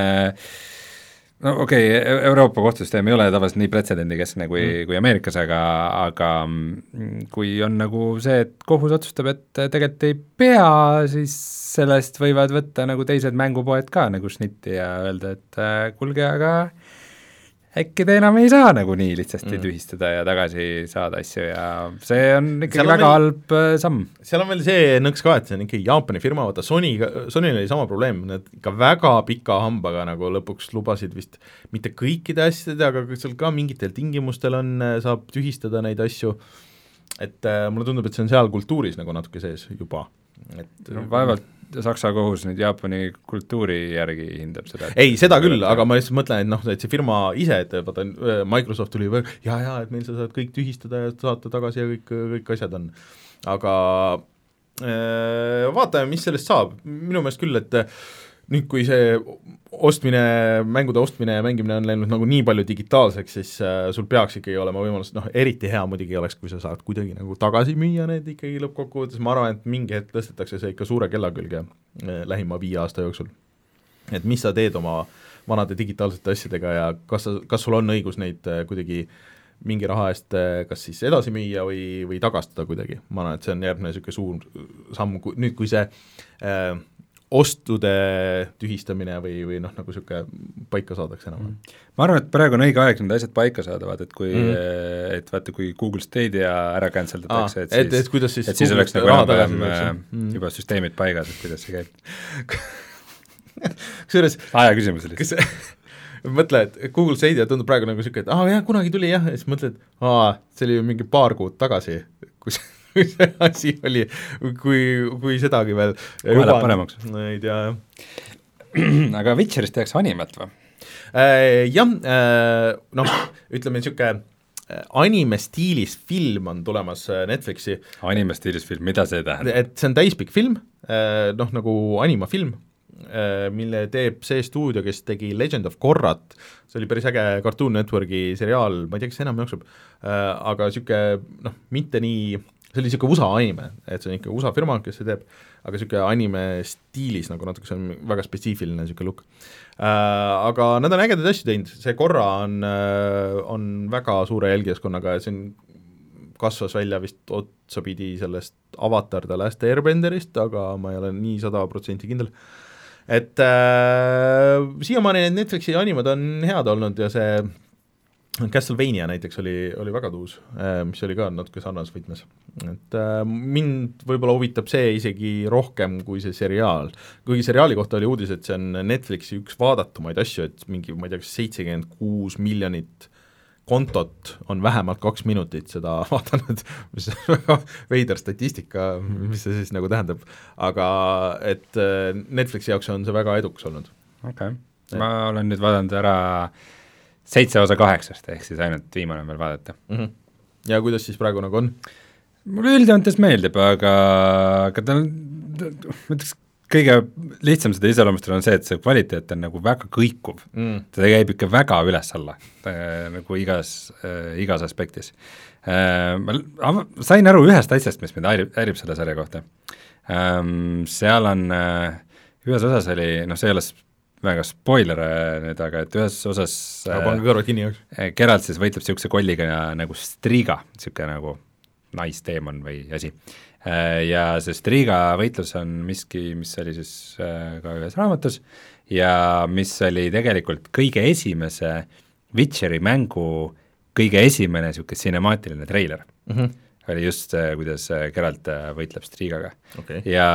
no okei okay,, Euroopa kohtusüsteem ei ole tavaliselt nii pretsedendikeskne kui, mm. kui Ameerikas, aga, aga kui on nagu see, et kohus otsustab, et tegelikult ei pea, siis sellest võivad võtta nagu teised mängupoed ka nagu šnitti ja öelda, et äh, kulge, aga äkki te enam ei saa nagu nii lihtsasti mm. tühistada ja tagasi saada asju ja see on ikkagi väga veel, halb samm. Seal on veel see nõks ka, et see on ikkagi Jaapani firma, vaata Sony, Sonyl oli sama probleem, need ikka väga pika hambaga nagu lõpuks lubasid vist mitte kõikide asjade, aga seal ka mingitel tingimustel on, saab tühistada neid asju, et äh, mulle tundub, et see on seal kultuuris nagu natuke sees juba. Et, no, vaevalt Saksa kohus nüüd Jaapani kultuuri järgi hindab seda. Ei, seda küll, aga ma lihtsalt mõtlen, et noh, et see firma ise, et vaata, Microsoft tuli või, ja, ja, et meil sa saad kõik tühistada ja saata tagasi ja kõik, kõik asjad on. Aga äh, vaatame, mis sellest saab. Minu meelest küll, et nüüd, kui see ostmine, mängude ostmine ja mängimine on läinud nagu nii palju digitaalseks, siis äh, sul peaks ikkagi olema võimalus, noh, eriti hea muidugi oleks, kui sa saad kuidagi nagu tagasi müüa need ikkagi lõppkokkuvõttes, ma arvan, et mingi hetk tõstetakse see ikka suure kella külge äh, lähima viie aasta jooksul. Et mis sa teed oma vanade digitaalsete asjadega ja kas, sa, kas sul on õigus neid äh, kuidagi mingi raha eest kas siis edasi müüa või, või tagastada kuidagi. Ma arvan, et see on järgmine niisugune suur samm, kui, nüüd kui see äh, ostude tühistamine või, või noh, nagu niisugune paika saadakse enam. Ma arvan, et praegu on õige aeg need asjad paika saada, vaata, et kui mm. et vaata, kui Google Stadia ära canceldatakse, et, et, et, et, siis, et siis oleks nagu enam mm. juba süsteemid paigas, et kuidas see käib. Kusjuures aja küsimus oli. Mõtle, et Google Stadia tundub praegu nagu niisugune, et ah, jah, kunagi tuli jah, ja siis mõtled, et aa, see oli mingi paar kuud tagasi, kus see asi oli, kui, kui sedagi veel kohe läheb paremaks. No ei tea, jah. Aga Witcherist tehakse animet või? Äh, jah, äh, noh, ütleme niisugune anime-stiilis film on tulemas Netflixi. Anime-stiilis film, mida see tähendab? Et see on täispikk film, äh, noh, nagu animafilm, äh, mille teeb see stuudio, kes tegi Legend of Korrat, see oli päris äge Cartoon Networki seriaal, ma ei tea, kas enam jookseb, äh, aga niisugune, noh, mitte nii see oli niisugune U S A anime, et see on ikka U S A firma, kes see teeb, aga niisugune anime stiilis nagu natuke, see on väga spetsiifiline niisugune look. Äh, aga nad on ägedaid asju teinud, see Korra on, äh, on väga suure jälgijaskonnaga ja see on, kasvas välja vist otsapidi sellest Avatar The Last Airbenderist, aga ma ei ole nii sada protsenti kindel. Et äh, siiamaani need Netflixi animed on head olnud ja see Castlevania näiteks oli, oli väga tuus, mis oli ka natuke sarnases võtmes. Et äh, mind võib-olla huvitab see isegi rohkem kui see seriaal. Kuigi seriaali kohta oli uudis, et see on Netflixi üks vaadatumaid asju, et mingi, ma ei tea, kas seitsekümmend kuus miljonit kontot on vähemalt kaks minutit seda vaadanud, mis on väga veider statistika, mis see siis nagu tähendab. Aga et Netflixi jaoks on see väga edukas olnud. Okei, okay. Ma olen nüüd vaadanud ära seitse osa kaheksast, ehk siis ainult viimane on veel vaadata. Mm-hmm. Ja kuidas siis praegu nagu on? Mulle üldjoontes meeldib, aga, aga ta on, ma ütleks, kõige lihtsam seda iseloomustada on see, et see kvaliteet on nagu väga kõikuv. Mm. Ta käib ikka väga üles-alla, nagu igas, äh, igas aspektis. Äh, ma sain aru ühest asjast, mis mind häirib, häirib selle sarja kohta. ähm, seal on äh, ühes osas oli, noh, see ei ole väga spoiler nüüd, aga et ühes osas aga pange kõrvad kinni jaoks. Geralt siis võitleb niisuguse kolliga nagu Striga, niisugune nagu naisteemon või asi. Ja see Striga võitlus on miski, mis oli siis ka ühes raamatus ja mis oli tegelikult kõige esimese Witcheri mängu kõige esimene niisugune sinemaatiline treiler. Mm-hmm. oli just see, kuidas Geralt võitleb Strigaga okay. ja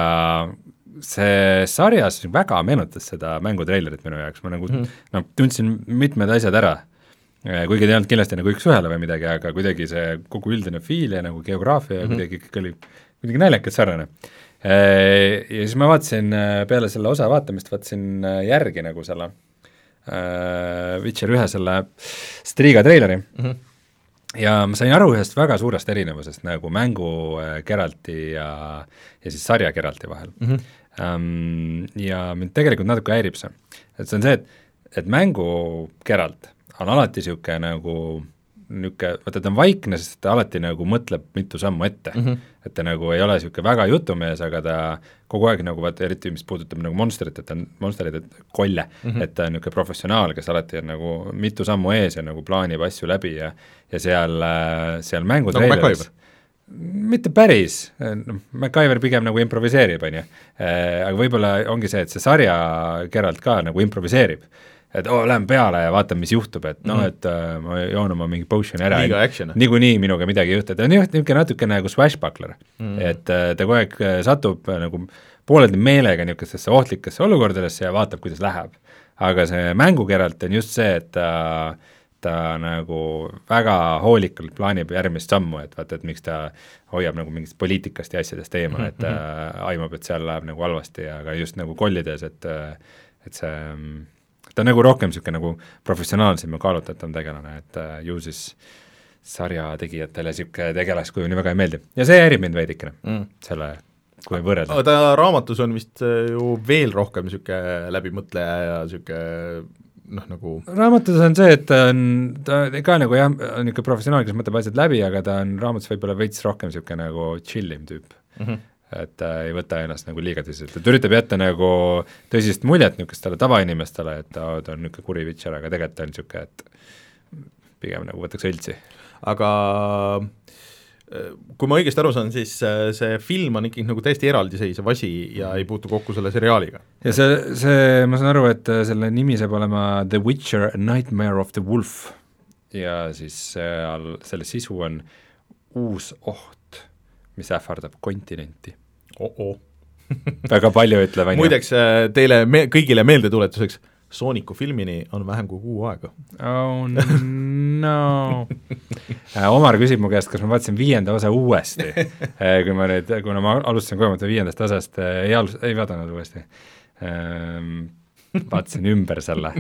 see sarjas väga meenutas seda mängutreilerit minu jaoks, ma nagu mm. no, tundsin mitmed asjad ära, kuigi ei olnud kindlasti nagu üks-ühele või midagi, aga kuidagi see kogu üldine fiil ja nagu geograafia mm-hmm. kuidagi kõik oli kuidagi naljakas sarnane. Ja siis ma vaatasin peale selle osa vaatamist, vaatasin järgi nagu selle uh, Witcher ühe selle Striga treileri mm-hmm. ja ma sain aru ühest väga suurest erinevusest nagu mängu Geralti ja, ja siis sarja Geralti vahel mm-hmm. um, ja mind tegelikult natuke häirib see, et see on see, et, et mängu Geralt on alati niisugune nagu niisugune, vaata ta on vaikne, sest ta alati nagu mõtleb mitu sammu ette mm, -hmm. et ta nagu ei ole niisugune väga jutumees, aga ta kogu aeg nagu vaata, eriti mis puudutab nagu monsterit, et ta on monsterid, et kolle mm, -hmm. et ta on niisugune professionaal, kes alati on nagu mitu sammu ees ja nagu plaanib asju läbi ja ja seal, seal mängutreileris nagu mitte päris, noh, MacGyver pigem nagu improviseerib, on ju, aga võib-olla ongi see, et see sarja Geralt ka nagu improviseerib, et oo, oh, lähen peale ja vaatan, mis juhtub, et noh, et uh, ma joon oma mingi potion ära, niikuinii minuga midagi juhtub, ta on niisugune natuke nagu swashbuckler mm., et uh, ta kogu aeg satub uh, nagu pooleldi meelega niisugustesse ohtlikesse olukordadesse ja vaatab, kuidas läheb. Aga see mängu Geralt on just see, et ta, ta nagu väga hoolikalt plaanib järgmist sammu, et vaata, et miks ta hoiab nagu mingist poliitikast ja asjadest eemal, et ta uh, aimab, et seal läheb nagu halvasti, aga just nagu kollides, et, et see ta on nagu rohkem niisugune nagu professionaalsem ja kaalutatav tegelane, et uh, ju siis sarja tegijatele niisugune tegelaskuju nii väga ei meeldi. Ja see häirib mind veidikene mm. selle, kui võrrelda. Aga ta raamatus on vist ju veel rohkem niisugune läbimõtleja ja niisugune noh, nagu raamatus on see, et ta on, ta ka nagu jah, on niisugune professionaal, kes mõtleb asjad läbi, aga ta on raamatus võib-olla veits rohkem niisugune nagu chillim tüüp mm. -hmm. et ta ei võta ennast nagu liiga tõsiselt, et üritab jätta nagu tõsist muljet niisugustele tavainimestele, et ta, ta on niisugune kuri Witcher, aga tegelikult ta on niisugune, et pigem nagu võtaks õltsi. Aga kui ma õigesti aru saan, siis see film on ikkagi nagu täiesti eraldiseisev asi ja ei puutu kokku selle seriaaliga. Ja see, see, ma saan aru, et selle nimi saab olema The Witcher Nightmare of the Wolf ja siis seal, selle sisu on uus oht, mis ähvardab kontinenti. Oh-oh. väga palju ütleb, on ju. Muideks teile me, kõigile meeldetuletuseks, Sooniku filmini on vähem kui kuu aega. Oh no. Omar küsib mu käest, kas ma vaatasin viienda osa uuesti, kui ma nüüd, kuna ma alustasin kogemata viiendast osast, ei, ei vaadanud uuesti. Vaatasin ümber selle.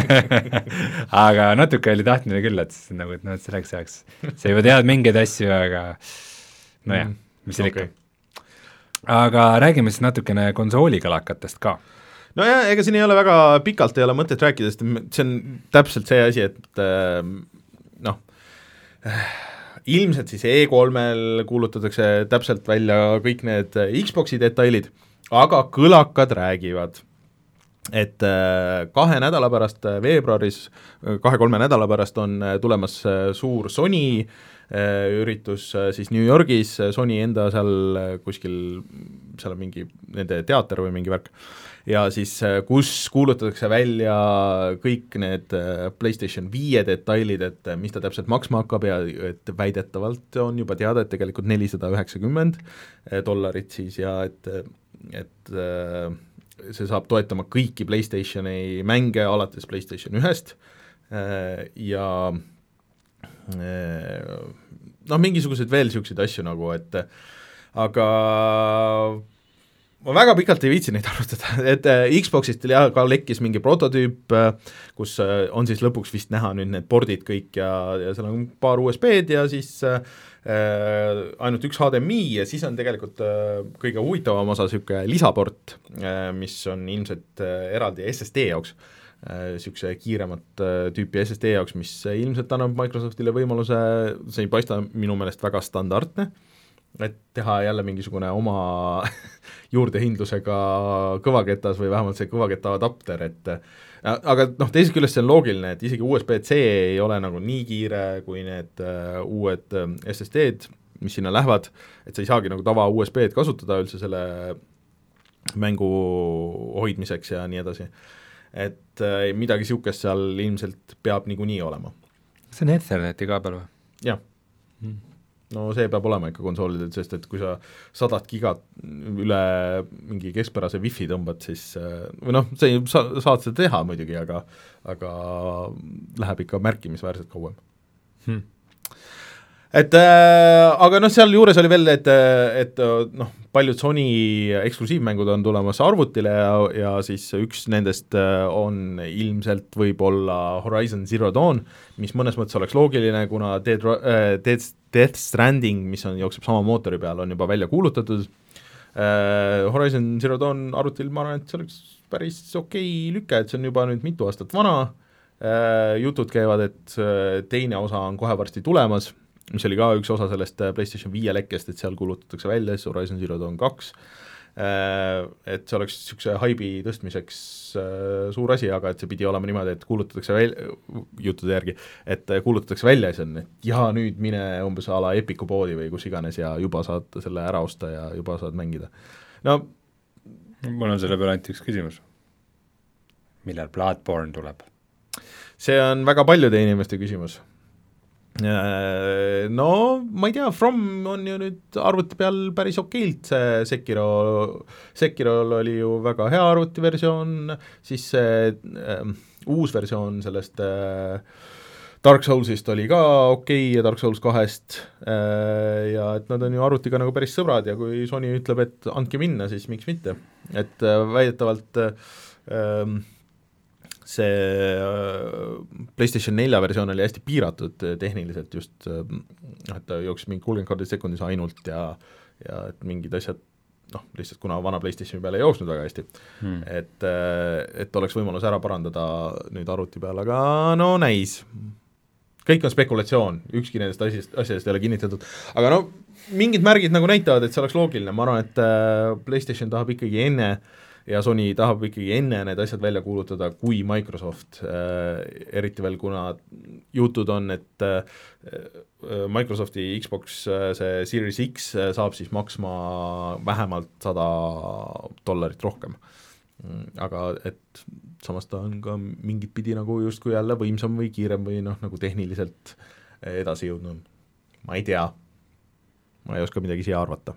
aga natuke oli tahtmine küll, et, nagu, et, no, et selleks ajaks sa juba tead mingeid asju, aga nojah, mis siin okay. ikka. Aga räägime siis natukene konsoolikalakatest ka. No jah, ega siin ei ole väga pikalt, ei ole mõtet rääkida, sest see on täpselt see asi, et noh, ilmselt siis E kolmel kuulutatakse täpselt välja kõik need Xboxi detailid, aga kõlakad räägivad, et kahe nädala pärast veebruaris, kahe-kolme nädala pärast on tulemas suur Sony üritus siis New Yorgis, Sony enda seal kuskil, seal on mingi nende teater või mingi värk, ja siis kus kuulutatakse välja kõik need PlayStation viie detailid, et mis ta täpselt maksma hakkab ja et väidetavalt on juba teada, et tegelikult nelisada üheksakümmend dollarit siis ja et, et see saab toetama kõiki PlayStationi mänge alates PlayStation ühest ja noh, mingisuguseid veel niisuguseid asju nagu, et aga ma väga pikalt ei viitsi neid arutada, et Xboxist ja ka lekkis mingi prototüüp, kus on siis lõpuks vist näha nüüd need pordid kõik ja, ja seal on paar U S B-d ja siis äh, ainult üks H D M I ja siis on tegelikult äh, kõige huvitavam osa niisugune lisaport äh,, mis on ilmselt äh, eraldi S S D jaoks, niisuguse kiiremat tüüpi S S D jaoks, mis ilmselt annab Microsoftile võimaluse, see ei paista minu meelest väga standardne, et teha jälle mingisugune oma juurdehindlusega kõvaketas või vähemalt see kõvaketa adapter, et aga noh, teisest küljest see on loogiline, et isegi U S B C ei ole nagu nii kiire kui need uh, uued uh, S S D-d, mis sinna lähevad, et sa ei saagi nagu tava U S B-d kasutada üldse selle mängu hoidmiseks ja nii edasi. Et uh, midagi niisugust seal ilmselt peab niikuinii olema. See on Etherneti kaabel või? Jah. Hmm. No see peab olema ikka konsoolidel, sest et kui sa sadat gigat üle mingi keskpärase wifi tõmbad, siis või noh, sa, sa saad seda teha muidugi, aga, aga läheb ikka märkimisväärselt kauem hmm.. Et äh, aga noh, seal juures oli veel, et, et noh, paljud Sony eksklusiivmängud on tulemas arvutile ja, ja siis üks nendest on ilmselt võib-olla Horizon Zero Dawn, mis mõnes mõttes oleks loogiline, kuna Dead, äh, Dead, Death Stranding, mis on, jookseb sama mootori peal, on juba välja kuulutatud. Äh, Horizon Zero Dawn arvutil, ma arvan, et see oleks päris okei lüke, et see on juba nüüd mitu aastat vana. Äh, jutud käivad, et teine osa on kohe varsti tulemas, mis oli ka üks osa sellest PlayStation viie lekkest, et seal kuulutatakse välja, siis Horizon Zero Dawn kaks, et see oleks niisuguse haibi tõstmiseks suur asi, aga et see pidi olema niimoodi, et kuulutatakse välja, juttude järgi, et kuulutatakse välja ja see on, et jaa, nüüd mine umbes a la Epiku poodi või kus iganes ja juba saad selle ära osta ja juba saad mängida. No mul on selle peale ainult üks küsimus. Millal Bloodborne tuleb? See on väga paljude inimeste küsimus. No ma ei tea, From on ju nüüd arvuti peal päris okeilt, see Sekiro, Sekirol oli ju väga hea arvutiversioon, siis see äh, uus versioon sellest äh, Dark Soulsist oli ka okei ja Dark Souls kahest äh, ja et nad on ju arvutiga nagu päris sõbrad ja kui Sony ütleb, et andke minna, siis miks mitte, et äh, väidetavalt äh, see PlayStation nelja versioon oli hästi piiratud tehniliselt just, et ta jooksis mingi kolmkümmend kaardi sekundis ainult ja, ja et mingid asjad, noh, lihtsalt kuna vana PlayStationi peale ei jooksnud väga hästi hmm., et, et oleks võimalus ära parandada nüüd arvuti peal, aga no näis. Kõik on spekulatsioon, ükski nendest asjast, asjadest ei ole kinnitatud, aga no mingid märgid nagu näitavad, et see oleks loogiline, ma arvan, et PlayStation tahab ikkagi enne ja Sony tahab ikkagi enne need asjad välja kuulutada kui Microsoft, äh, eriti veel kuna jutud on, et äh, Microsofti Xbox, äh, see Series X äh, saab siis maksma vähemalt sada dollarit rohkem. Aga et samas ta on ka mingit pidi nagu justkui jälle võimsam või kiirem või noh, nagu tehniliselt edasi jõudnud. Ma ei tea, ma ei oska midagi siia arvata.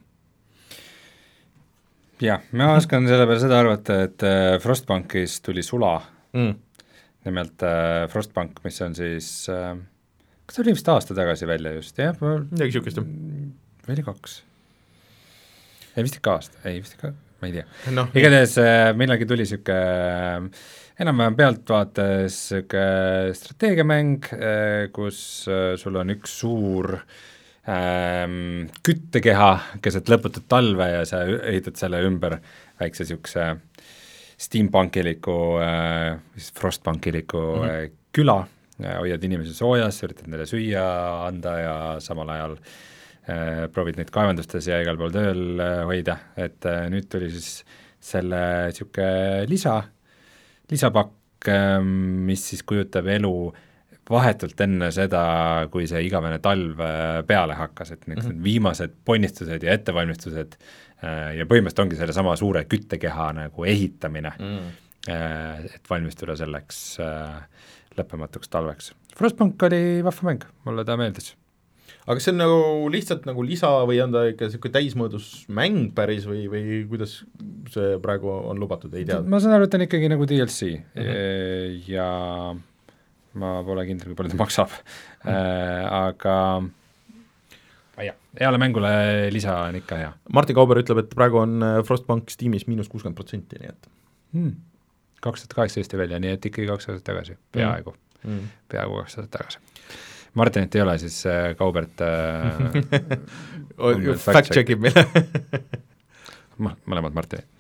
Jah, ma oskan selle peale seda arvata, et Frostbankis tuli sula mm. nimelt äh, Frostbank, mis on siis äh, kas ta oli vist aasta tagasi välja just, jah? midagi niisugust, või oli kaks? ei, vist ikka aasta, ei vist ikka, ma ei tea no, igatahes äh, millalgi tuli niisugune äh, enam-vähem pealtvaates niisugune strateegiamäng äh, kus äh, sul on üks suur Ähm, küttekeha keset lõputut talve ja sa ehitad selle ümber väikse niisuguse steampunkiliku äh,, frostpunkiliku mm-hmm. äh, küla, hoiad inimesi soojas, üritad neile süüa anda ja samal ajal äh, proovid neid kaevandustes ja igal pool tööl äh, hoida, et äh, nüüd tuli siis selle niisugune lisa, lisapakk äh,, mis siis kujutab elu vahetult enne seda, kui see igavene talv peale hakkas, et need mm-hmm. viimased ponnistused ja ettevalmistused ja põhimõtteliselt ongi selle sama suure küttekeha nagu ehitamine mm., et valmistuda selleks lõppematuks talveks. Frostbank oli vahva mäng, mulle ta meeldis. Aga see on nagu lihtsalt nagu lisa või on ta ikka niisugune täismõõdus mäng päris või, või kuidas see praegu on lubatud, ei tea? Ma saan aru, et on ikkagi nagu D L C mm-hmm. ja ma pole kindel, kui palju ta maksab mm., äh, aga ja, heale mängule lisa on ikka hea. Martin Kauber ütleb, et praegu on Frostbank Steamis miinus kuuskümmend protsenti, nii et mm. kaks tuhat kaheksateist välja, nii et ikkagi kaks aastat tagasi, peaaegu mm., peaaegu kaks aastat tagasi. Martinit ei ole, siis Kaubert äh, fact checkib meile mõlemad Martinid.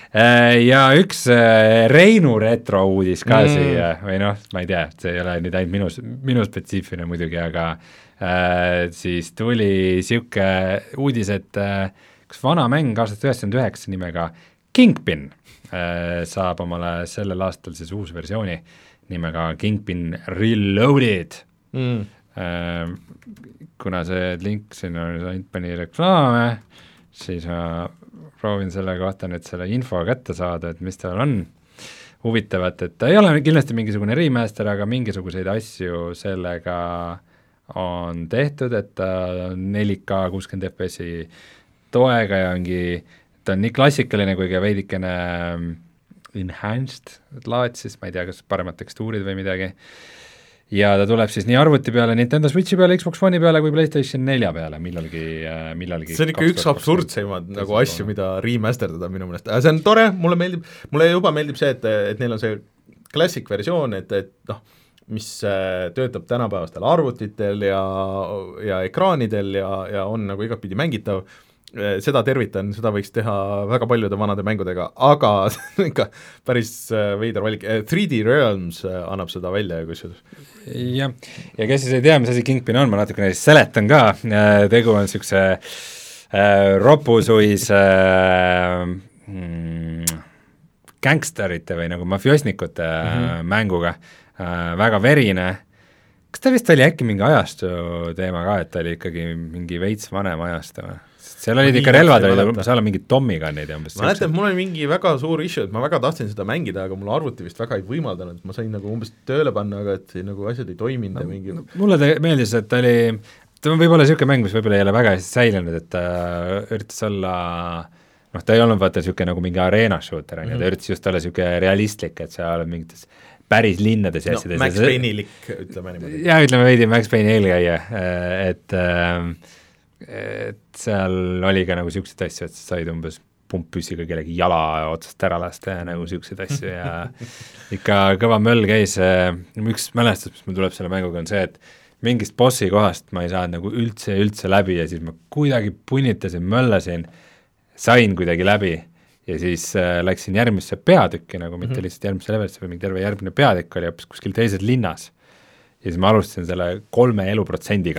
Ja üks Reinu retro uudis ka mm. siia, või noh, ma ei tea, see ei ole nüüd ainult minu, minu spetsiifiline muidugi, aga äh, siis tuli siuke uudis, et äh, kas vana mäng aastast üheksakümmend üheksa nimega Kingpin äh, saab omale sellel aastal siis uus versiooni nimega Kingpin Reloaded mm. äh, kuna see link siin on ainult pani reklaame, siis ma proovin selle kohta nüüd selle info kätte saada, et mis tal on huvitavat, et ta ei ole kindlasti mingisugune remaster, aga mingisuguseid asju sellega on tehtud, et ta on neli K kuuskümmend F P S-i toega ja ongi, ta on nii klassikaline kui ka veidikene enhanced laad siis, ma ei tea, kas paremad tekstuurid või midagi, ja ta tuleb siis nii arvuti peale, Nintendo Switchi peale, Xbox One'i peale kui PlayStation nelja peale millalgi, millalgi see on ikka üks absurdseimad nagu asju, mida remasterdada minu meelest, see on tore, mulle meeldib, mulle juba meeldib see, et, et neil on see classic versioon, et, et noh, mis töötab tänapäevastel arvutitel ja, ja ekraanidel ja, ja on nagu igatpidi mängitav, seda tervitan, seda võiks teha väga paljude vanade mängudega, aga ikka päris veider valik, three D Realms annab seda välja ja kusjuures. jah, ja kes siis ei tea, mis asi Kingpin on, ma natukene seletan ka, tegu on niisuguse äh, ropusuis äh, mm, gangsterite või nagu mafioosnikute mm -hmm. mänguga, äh, väga verine. Kas ta vist oli äkki mingi ajastu teema ka, et ta oli ikkagi mingi veits vanem ajastu või? Seal olid ikka relvad, olid, seal on mingid Tommy-gunnid ja umbes. Ma mäletan, et mul oli mingi väga suur issue, et ma väga tahtsin seda mängida, aga mul arvuti vist väga ei võimaldanud, et ma sain nagu umbes tööle panna, aga et nagu asjad ei toiminud no, ja mingi no, mulle ta meeldis, et ta oli, ta on võib-olla niisugune mäng, mis võib-olla ei ole väga hästi säilinud, et ta üritas olla, noh, ta ei olnud vaata niisugune nagu mingi arena shooter, mm -hmm. ta üritas just olla niisugune realistlik, et seal on mingites päris linnades ja no, asjades. Max Payne-lik, ütleme niimoodi. Jaa, ütleme veidi Max Payne eelkäija, et et seal oli ka nagu niisuguseid asju, et sa said umbes pumppüssiga kellegi jala otsast ära lasta ja nagu niisuguseid asju ja ikka kõva möll käis, üks mälestus, mis mul tuleb selle mänguga, on see, et mingist bossi kohast ma ei saanud nagu üldse, üldse läbi ja siis ma kuidagi punnitasin, möllasin, sain kuidagi läbi ja siis äh, läksin järgmisse peatükki, nagu mitte mm -hmm. lihtsalt järgmisse levelisse, või mingi terve järgmine peatükk oli hoopis kuskil teises linnas. Ja siis ma alustasin selle kolme eluprotsendiga.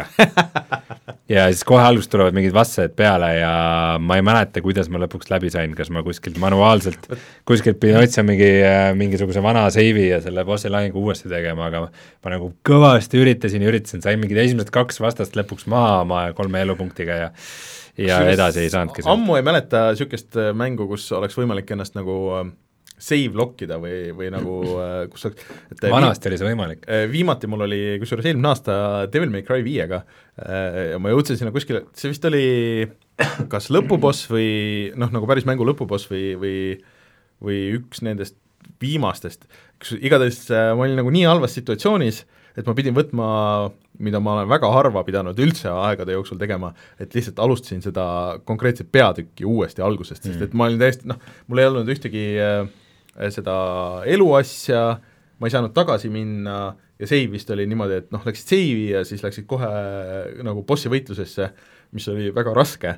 ja siis kohe alguses tulevad mingid vastused peale ja ma ei mäleta, kuidas ma lõpuks läbi sain, kas ma kuskilt manuaalselt, kuskilt pidin otsima mingi, mingisuguse vana seivi ja selle bossi lahingu uuesti tegema, aga ma nagu kõvasti üritasin ja üritasin, sain mingid esimesed kaks vastast lõpuks maha oma kolme elupunktiga ja ja Sest edasi ei saanudki. Ammu ei mäleta niisugust mängu, kus oleks võimalik ennast nagu save lockida või, või nagu kus oleks et vanasti oli see võimalik. Viimati mul oli kusjuures eelmine aasta Devil May Cry viiega ja ma jõudsin sinna kuskile, see vist oli kas lõpuboss või noh, nagu päris mängu lõpuboss või, või, või üks nendest viimastest, igatahes ma olin nagu nii halvas situatsioonis, et ma pidin võtma, mida ma olen väga harva pidanud üldse aegade jooksul tegema, et lihtsalt alustasin seda konkreetset peatükki uuesti algusest, sest et ma olin täiesti, noh, mul ei olnud ühtegi äh, seda eluasja, ma ei saanud tagasi minna ja save vist oli niimoodi, et noh, läksid save'i ja siis läksid kohe nagu bossi võitlusesse, mis oli väga raske,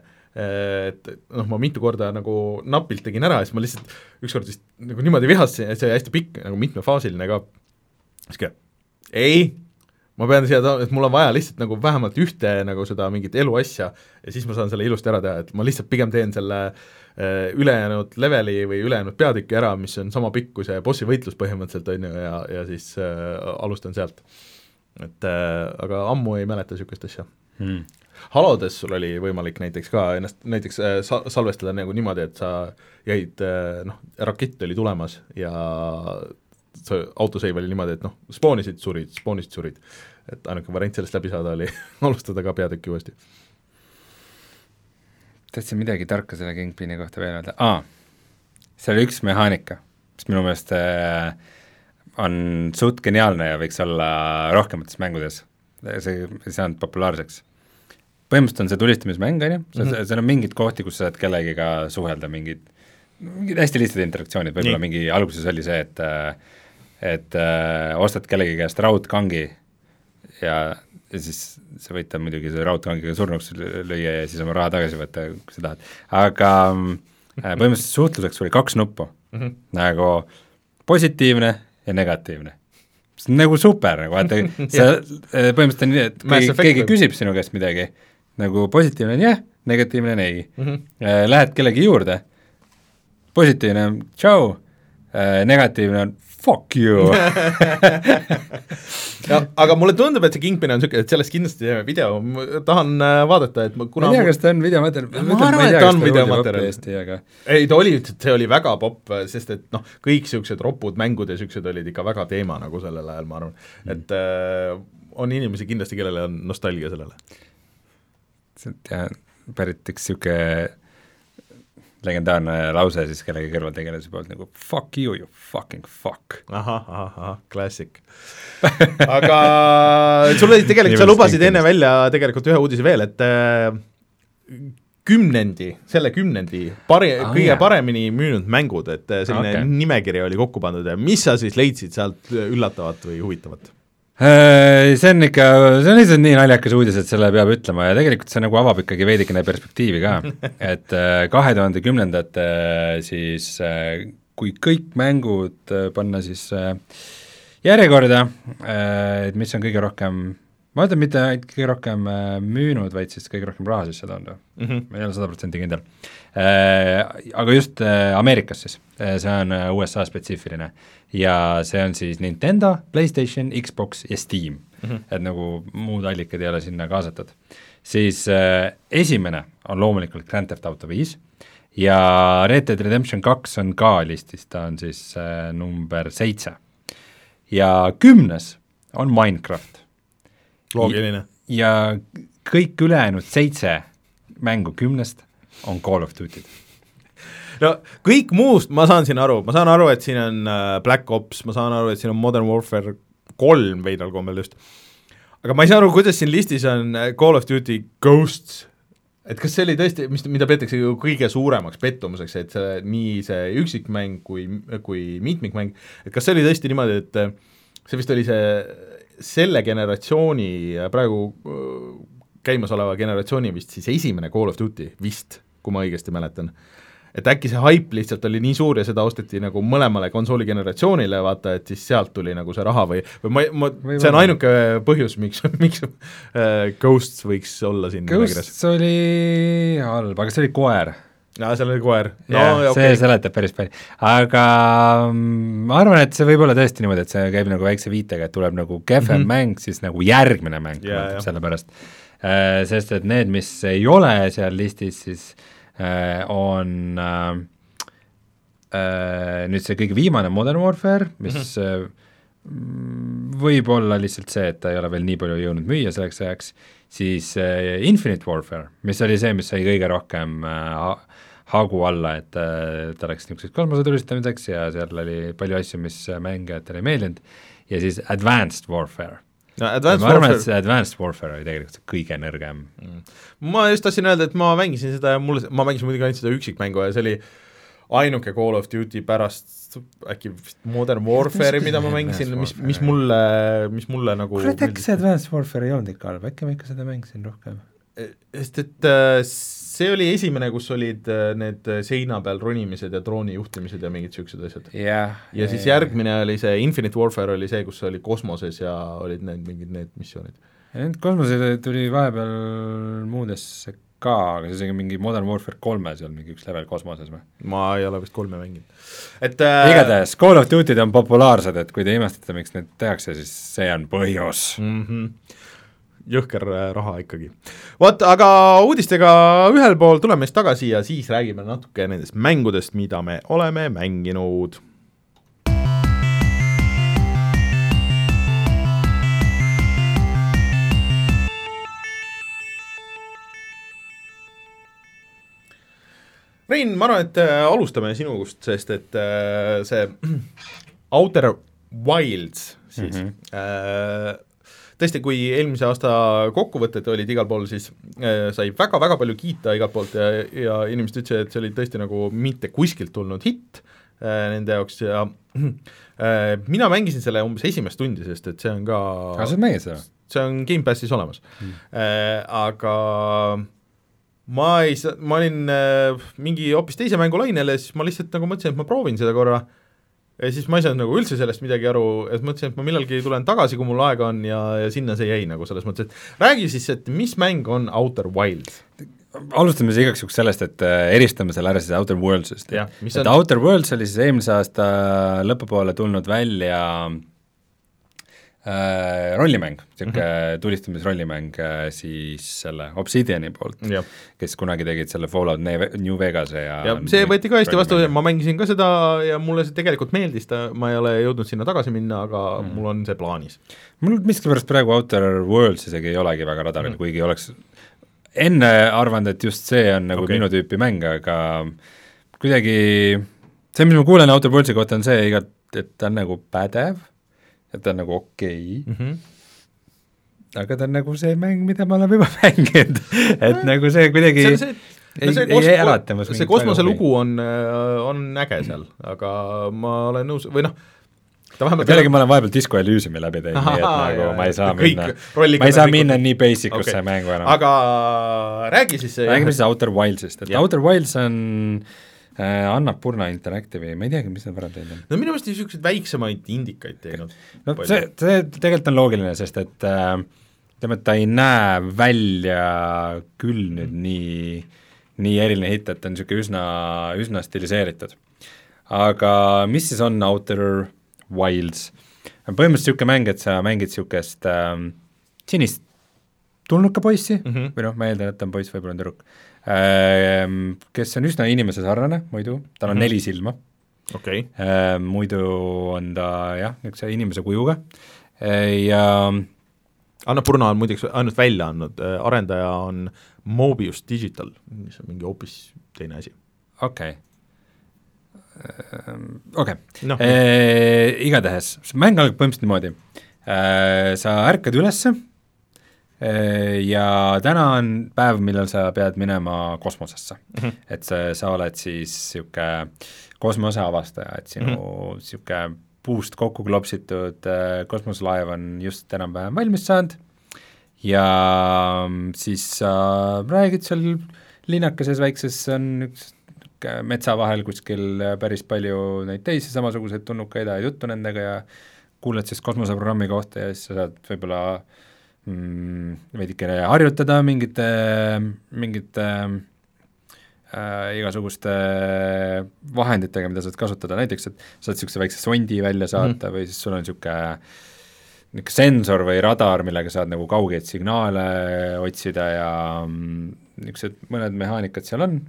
et noh, ma mitu korda nagu napilt tegin ära ja siis ma lihtsalt ükskord vist nagu niimoodi vihastasin, et see oli hästi pikk, nagu mitmefaasiline ka, siis ei, ma pean siia, et mul on vaja lihtsalt nagu vähemalt ühte nagu seda mingit eluasja ja siis ma saan selle ilusti ära teha, et ma lihtsalt pigem teen selle äh, ülejäänud leveli või ülejäänud peatüki ära, mis on sama pikk kui see bossi võitlus põhimõtteliselt, on ju, ja, ja siis äh, alustan sealt. et äh, aga ammu ei mäleta niisugust asja hmm.. Halodes sul oli võimalik näiteks ka ennast näiteks äh, sa-, salvestada nagu niimoodi, et sa jäid äh,, noh, rakett oli tulemas ja see autosave oli niimoodi, et noh, spoonisid, surid, spoonisid, surid. Et ainuke variant sellest läbi saada oli alustada ka peatükki uuesti. Tahtsin midagi tarka selle Kingpini kohta veel öelda. Aa, see oli üks mehaanika, mis minu meelest äh, on suht geniaalne ja võiks olla rohkemates mängudes. See ei saanud populaarseks. Põhimõtteliselt on see tulistamismäng, on ju? Mm-hmm. See on mingid kohti, kus sa saad kellegiga suhelda, mingid, mingid hästi lihtsad interaktsioonid, võib-olla Nii. mingi alguses oli see, et et äh, ostad kellegi käest raudkangi ja, ja siis sa võid ta muidugi selle raudkangiga surnuks lüüa ja siis oma raha tagasi võtta, kui sa tahad. Aga põhimõtteliselt suhtluseks oli kaks nuppu mm, -hmm. nagu positiivne ja negatiivne. See on nagu super, nagu vaata, sa põhimõtteliselt on nii, et keegi, keegi küsib sinu käest midagi, nagu positiivne on jah, negatiivne on ei mm. -hmm. Lähed kellegi juurde, positiivne on tšau, negatiivne on fuck you ja, aga mulle tundub, et see Kingpin on niisugune, et sellest kindlasti teeme video, ma tahan vaadata, et ma kuna ma ei tea, kas ta on videomaterjal, ma arvan, et ta on videomaterjal. Aga... ei, ta oli, see oli väga popp, sest et noh, kõik niisugused ropud mängud ja niisugused olid ikka väga teema nagu sellel ajal, ma arvan, et äh, on inimesi kindlasti, kellele on nostalgia sellele. see on pärit üks niisugune legendaarne lause siis kellegi kõrvaltegelase poolt nagu fuck you, you fucking fuck. ahah, ahah, ahah, klassik. Aga sul oli tegelikult, sa lubasid enne välja tegelikult ühe uudise veel, et äh, kümnendi, selle kümnendi pari, ah, kõige jah. paremini müünud mängud, et selline okay. nimekiri oli kokku pandud ja mis sa siis leidsid sealt üllatavat või huvitavat? See on ikka, see on lihtsalt nii naljakas uudis, et selle peab ütlema ja tegelikult see nagu avab ikkagi veidikene perspektiivi ka, et kahe tuhande kümnendate siis, kui kõik mängud panna siis järjekorda, et mis on kõige rohkem, ma ütlen mitte kõige rohkem müünud, vaid siis kõige rohkem raha sisse toonud mm, -hmm. ma ei ole sada protsenti kindel. Aga just Ameerikas siis, see on U S A spetsiifiline ja see on siis Nintendo, PlayStation, Xbox ja Steam mm, -hmm. et nagu muud allikad ei ole sinna kaasatud. Siis äh, esimene on loomulikult Grand Theft Auto viis ja Red Dead Redemption kaks on ka listis, ta on siis äh, number seitse. Ja kümnes on Minecraft. Loogiline. Ja kõik ülejäänud seitse mängu kümnest on Call of Duty. No kõik muust ma saan siin aru, ma saan aru, et siin on Black Ops, ma saan aru, et siin on Modern Warfare kolm veidral kombel just, aga ma ei saa aru, kuidas siin listis on Call of Duty Ghosts, et kas see oli tõesti, mis, mida peetakse ju kõige suuremaks pettumuseks, et see, nii see üksikmäng kui, kui mitmikmäng, et kas see oli tõesti niimoodi, et see vist oli see selle generatsiooni, praegu käimasoleva generatsiooni vist siis esimene Call of Duty vist, kui ma õigesti mäletan. Et äkki see hype lihtsalt oli nii suur ja seda osteti nagu mõlemale konsooli generatsioonile, vaata, et siis sealt tuli nagu see raha või, või ma, ma, või see on ainuke põhjus, miks, miks äh, Ghosts võiks olla siin Ghosts nimekirjas. Oli halb, aga see oli koer. Jaa, seal oli koer. No, ja, okay. See seletab päris palju. Aga ma arvan, et see võib olla tõesti niimoodi, et see käib nagu väikse viitega, et tuleb nagu kehvem mm -hmm. mäng, siis nagu järgmine mäng yeah, yeah. selle pärast. Äh, sest et need, mis ei ole seal listis, siis on äh, äh, nüüd see kõige viimane Modern Warfare, mis mm-hmm. äh, võib olla lihtsalt see, et ta ei ole veel nii palju jõudnud müüa selleks ajaks, siis äh, Infinite Warfare, mis oli see, mis sai kõige rohkem äh, hagu alla, et äh, ta läks niisuguseks kosmoseturistamiseks ja seal oli palju asju, mis mängijatele ei meeldinud, ja siis Advanced Warfare. No, ma arvan, et see Advanced Warfare oli tegelikult see kõige nõrgem mm.. ma just tahtsin öelda, et ma mängisin seda ja mulle, ma mängisin muidugi ainult seda üksikmängu ja see oli ainuke Call of Duty pärast äkki Modern Warfare'i, mida ma mängisin, mis, mis mulle, mis mulle nagu kurat, äkki see Advanced Warfare ei olnud ikka halb, äkki ma ikka seda mängisin rohkem? Sest et see oli esimene, kus olid need seina peal ronimised ja drooni juhtimised ja mingid siuksed asjad. Yeah, ja siis yeah, järgmine yeah. oli see Infinite Warfare oli see, kus oli kosmoses ja olid need mingid need missioonid. Ja need kosmosed tuli vahepeal muudesse ka, aga see oli mingi Modern Warfare kolmes oli mingi üks level kosmoses või? Ma ei ole vist kolme mänginud. Et äh... igatahes, Call of Duty'd on populaarsed, et kui te imestate, miks need tehakse, siis see on põhjus. Mm -hmm. Jõhker raha ikkagi. Vaat, aga uudistega ühel pool tuleme siis tagasi ja siis räägime natuke nendest mängudest, mida me oleme mänginud. Rein, ma arvan, et alustame sinust, sest et see Outer Wilds siis mm -hmm. äh, tõesti, kui eelmise aasta kokkuvõtted olid igal pool, siis äh, sai väga-väga palju kiita igalt poolt ja, ja inimesed ütlesid, et see oli tõesti nagu mitte kuskilt tulnud hitt äh, nende jaoks ja äh, mina mängisin selle umbes esimest tundi, sest et see on ka aga sa mängid seda? See on Game Passis olemas mm. äh, aga ma ei saa, ma olin äh, mingi hoopis teise mängu lainele ja siis ma lihtsalt nagu mõtlesin, et ma proovin seda korra ja siis ma ei saanud nagu üldse sellest midagi aru, et mõtlesin, et ma millalgi tulen tagasi, kui mul aega on ja, ja sinna see jäi nagu selles mõttes, et räägi siis, et mis mäng on Outer Wilds? Alustame siis igaks juhuks sellest, et eristame selle ära siis Outer Worlds'ist. et on... Outer Worlds oli siis eelmise aasta lõpupoole tulnud välja äh, rollimäng, niisugune mm-hmm. tulistamisrollimäng äh, siis selle Obsidiani poolt, ja. kes kunagi tegid selle Fallout New Vegase ja ja see võeti ka hästi vastu, ma mängisin ka seda ja mulle see tegelikult meeldis, ta, ma ei ole jõudnud sinna tagasi minna, aga mm. mul on see plaanis. Mul miskipärast praegu Outer Worlds isegi ei olegi väga radaril mm., kuigi oleks enne arvanud, et just see on nagu okay. minu tüüpi mäng, aga kuidagi see, mis ma kuulen Outer Worldsi kohta, on see igat, et ta on nagu pädev, et ta on nagu okei okay. mm-hmm. aga ta on nagu see mäng, mida ma olen juba mänginud, et nagu see kuidagi see, see, ei, no ei, ei ärata see kosmose lugu on, on äge seal, aga ma olen nõus, või noh, pealegi ma olen vahepeal Disco Elysiumi läbi teinud, nii et nagu jah, ma ei saa minna, ma ei saa minna nii basic usse okay. mängu enam. Aga räägi siis räägime siis Outer Wildsist, et ja. Outer Wilds on äh, Annapurna Interactive'i, ma ei teagi, mis nad varem teinud on. No minu meelest niisuguseid väiksemaid indikaid teinud. No palju. see, see tegelikult on loogiline, sest et äh, ütleme, et ta ei näe välja küll nüüd nii, nii eriline hitt, et ta on niisugune üsna, üsna stiliseeritud. Aga mis siis on Outer Wilds. Põhimõtteliselt niisugune mäng, et sa mängid niisugust ähm, sinist tulnuka poissi mm, -hmm. või noh, ma eeldan, et ta on poiss, võib-olla on tüdruk ähm,, kes on üsna inimese sarnane, muidu, tal on mm -hmm. neli silma okay. ähm,, muidu on ta jah, niisuguse inimese kujuga ja Annapurna on muideks ainult välja andnud, arendaja on Mobius Digital, mis on mingi hoopis teine asi. Okei okay. okei okay. no. e, igatahes, mäng algab põhimõtteliselt niimoodi e, sa ärkad ülesse e, ja täna on päev, millal sa pead minema kosmosesse mm, -hmm. et sa, sa oled siis niisugune kosmoseavastaja, et sinu niisugune mm -hmm. puust kokku klopsitud e, kosmoselaev on just enam-vähem valmis saanud ja siis sa räägid seal linnakeses väikses, on üks metsa vahel kuskil päris palju neid teisi samasuguseid tulnukaid ja juttu nendega ja kuuled siis kosmoseprogrammi kohta ja siis sa saad võib-olla mm, veidikene harjutada mingite, mingite äh, igasuguste vahenditega, mida saad kasutada, näiteks et saad niisuguse väikse sondi välja saata mm. või siis sul on niisugune niisugune sensor või radar, millega saad nagu kaugeid signaale otsida ja mm, niisugused mõned mehaanikad seal on.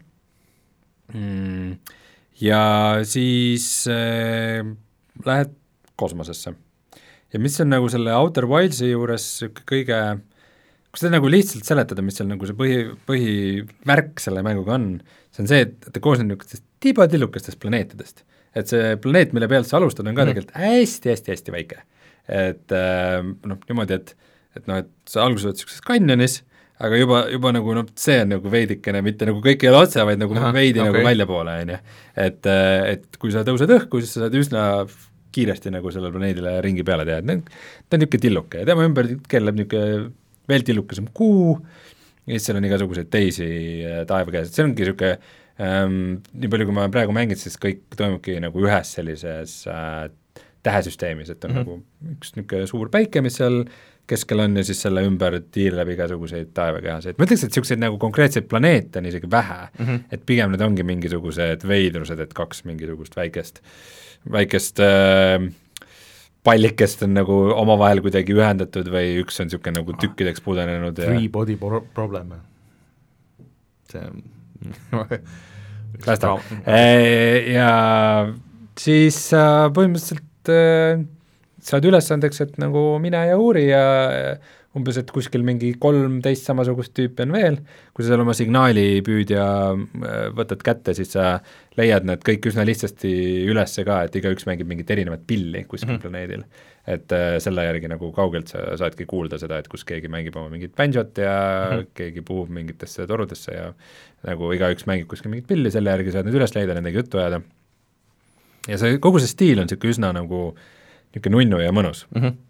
Mm, ja siis äh, lähed kosmosesse. Ja mis on nagu selle Outer Wildsi juures kõige, kui seda nagu lihtsalt seletada, mis seal nagu see põhi, põhivärk selle mänguga on, see on see, et ta koosneb niisugustest tibadillukestest planeetidest. Et see planeet, mille pealt sa alustad, on ka mm. tegelikult hästi-hästi-hästi väike. Et äh, noh, niimoodi, et, et noh, et sa alguses oled niisuguses kanjonis, aga juba, juba nagu noh, see on nagu veidikene, mitte nagu kõik ei ole otse, vaid nagu Aha, veidi okay. nagu välja poole, on ju. Et, et kui sa tõused õhku, siis sa saad üsna kiiresti nagu sellele planeedile ringi peale teha, et ta on niisugune tilluke ja tema ümber kellab niisugune veel tillukesem kuu ja siis seal on igasuguseid teisi taevakees, et see ongi niisugune ähm, nii palju, kui ma praegu mängin, siis kõik toimubki nagu ühes sellises äh, tähesüsteemis, et on mm -hmm. nagu üks niisugune suur päike, mis seal keskel on ja siis selle ümber tiirleb igasuguseid taevakehaseid. Ma ütleks, et niisuguseid nagu konkreetseid planeete on isegi vähe mm, -hmm. et pigem need ongi mingisugused veidrused, et kaks mingisugust väikest, väikest äh, pallikest on nagu omavahel kuidagi ühendatud või üks on niisugune nagu tükkideks pudenenud. Free ja... body pro problem. See on päästab. Ja siis äh, põhimõtteliselt äh, saad ülesandeks, et nagu mine ja uuri ja umbes, et kuskil mingi kolmteist samasugust tüüpi on veel, kui sa seal oma signaalipüüdja võtad kätte, siis sa leiad need kõik üsna lihtsasti ülesse ka, et igaüks mängib mingit erinevat pilli kuskil mm -hmm. planeedil. Et äh, selle järgi nagu kaugelt sa saadki kuulda seda, et kus keegi mängib oma mingit banjot ja mm -hmm. keegi puhub mingitesse torudesse ja nagu igaüks mängib kuskil mingit pilli, selle järgi saad need üles leida, nendega juttu ajada. Ja see, kogu see stiil on niisugune üsna nagu niisugune nunnu ja mõnus mm. -hmm.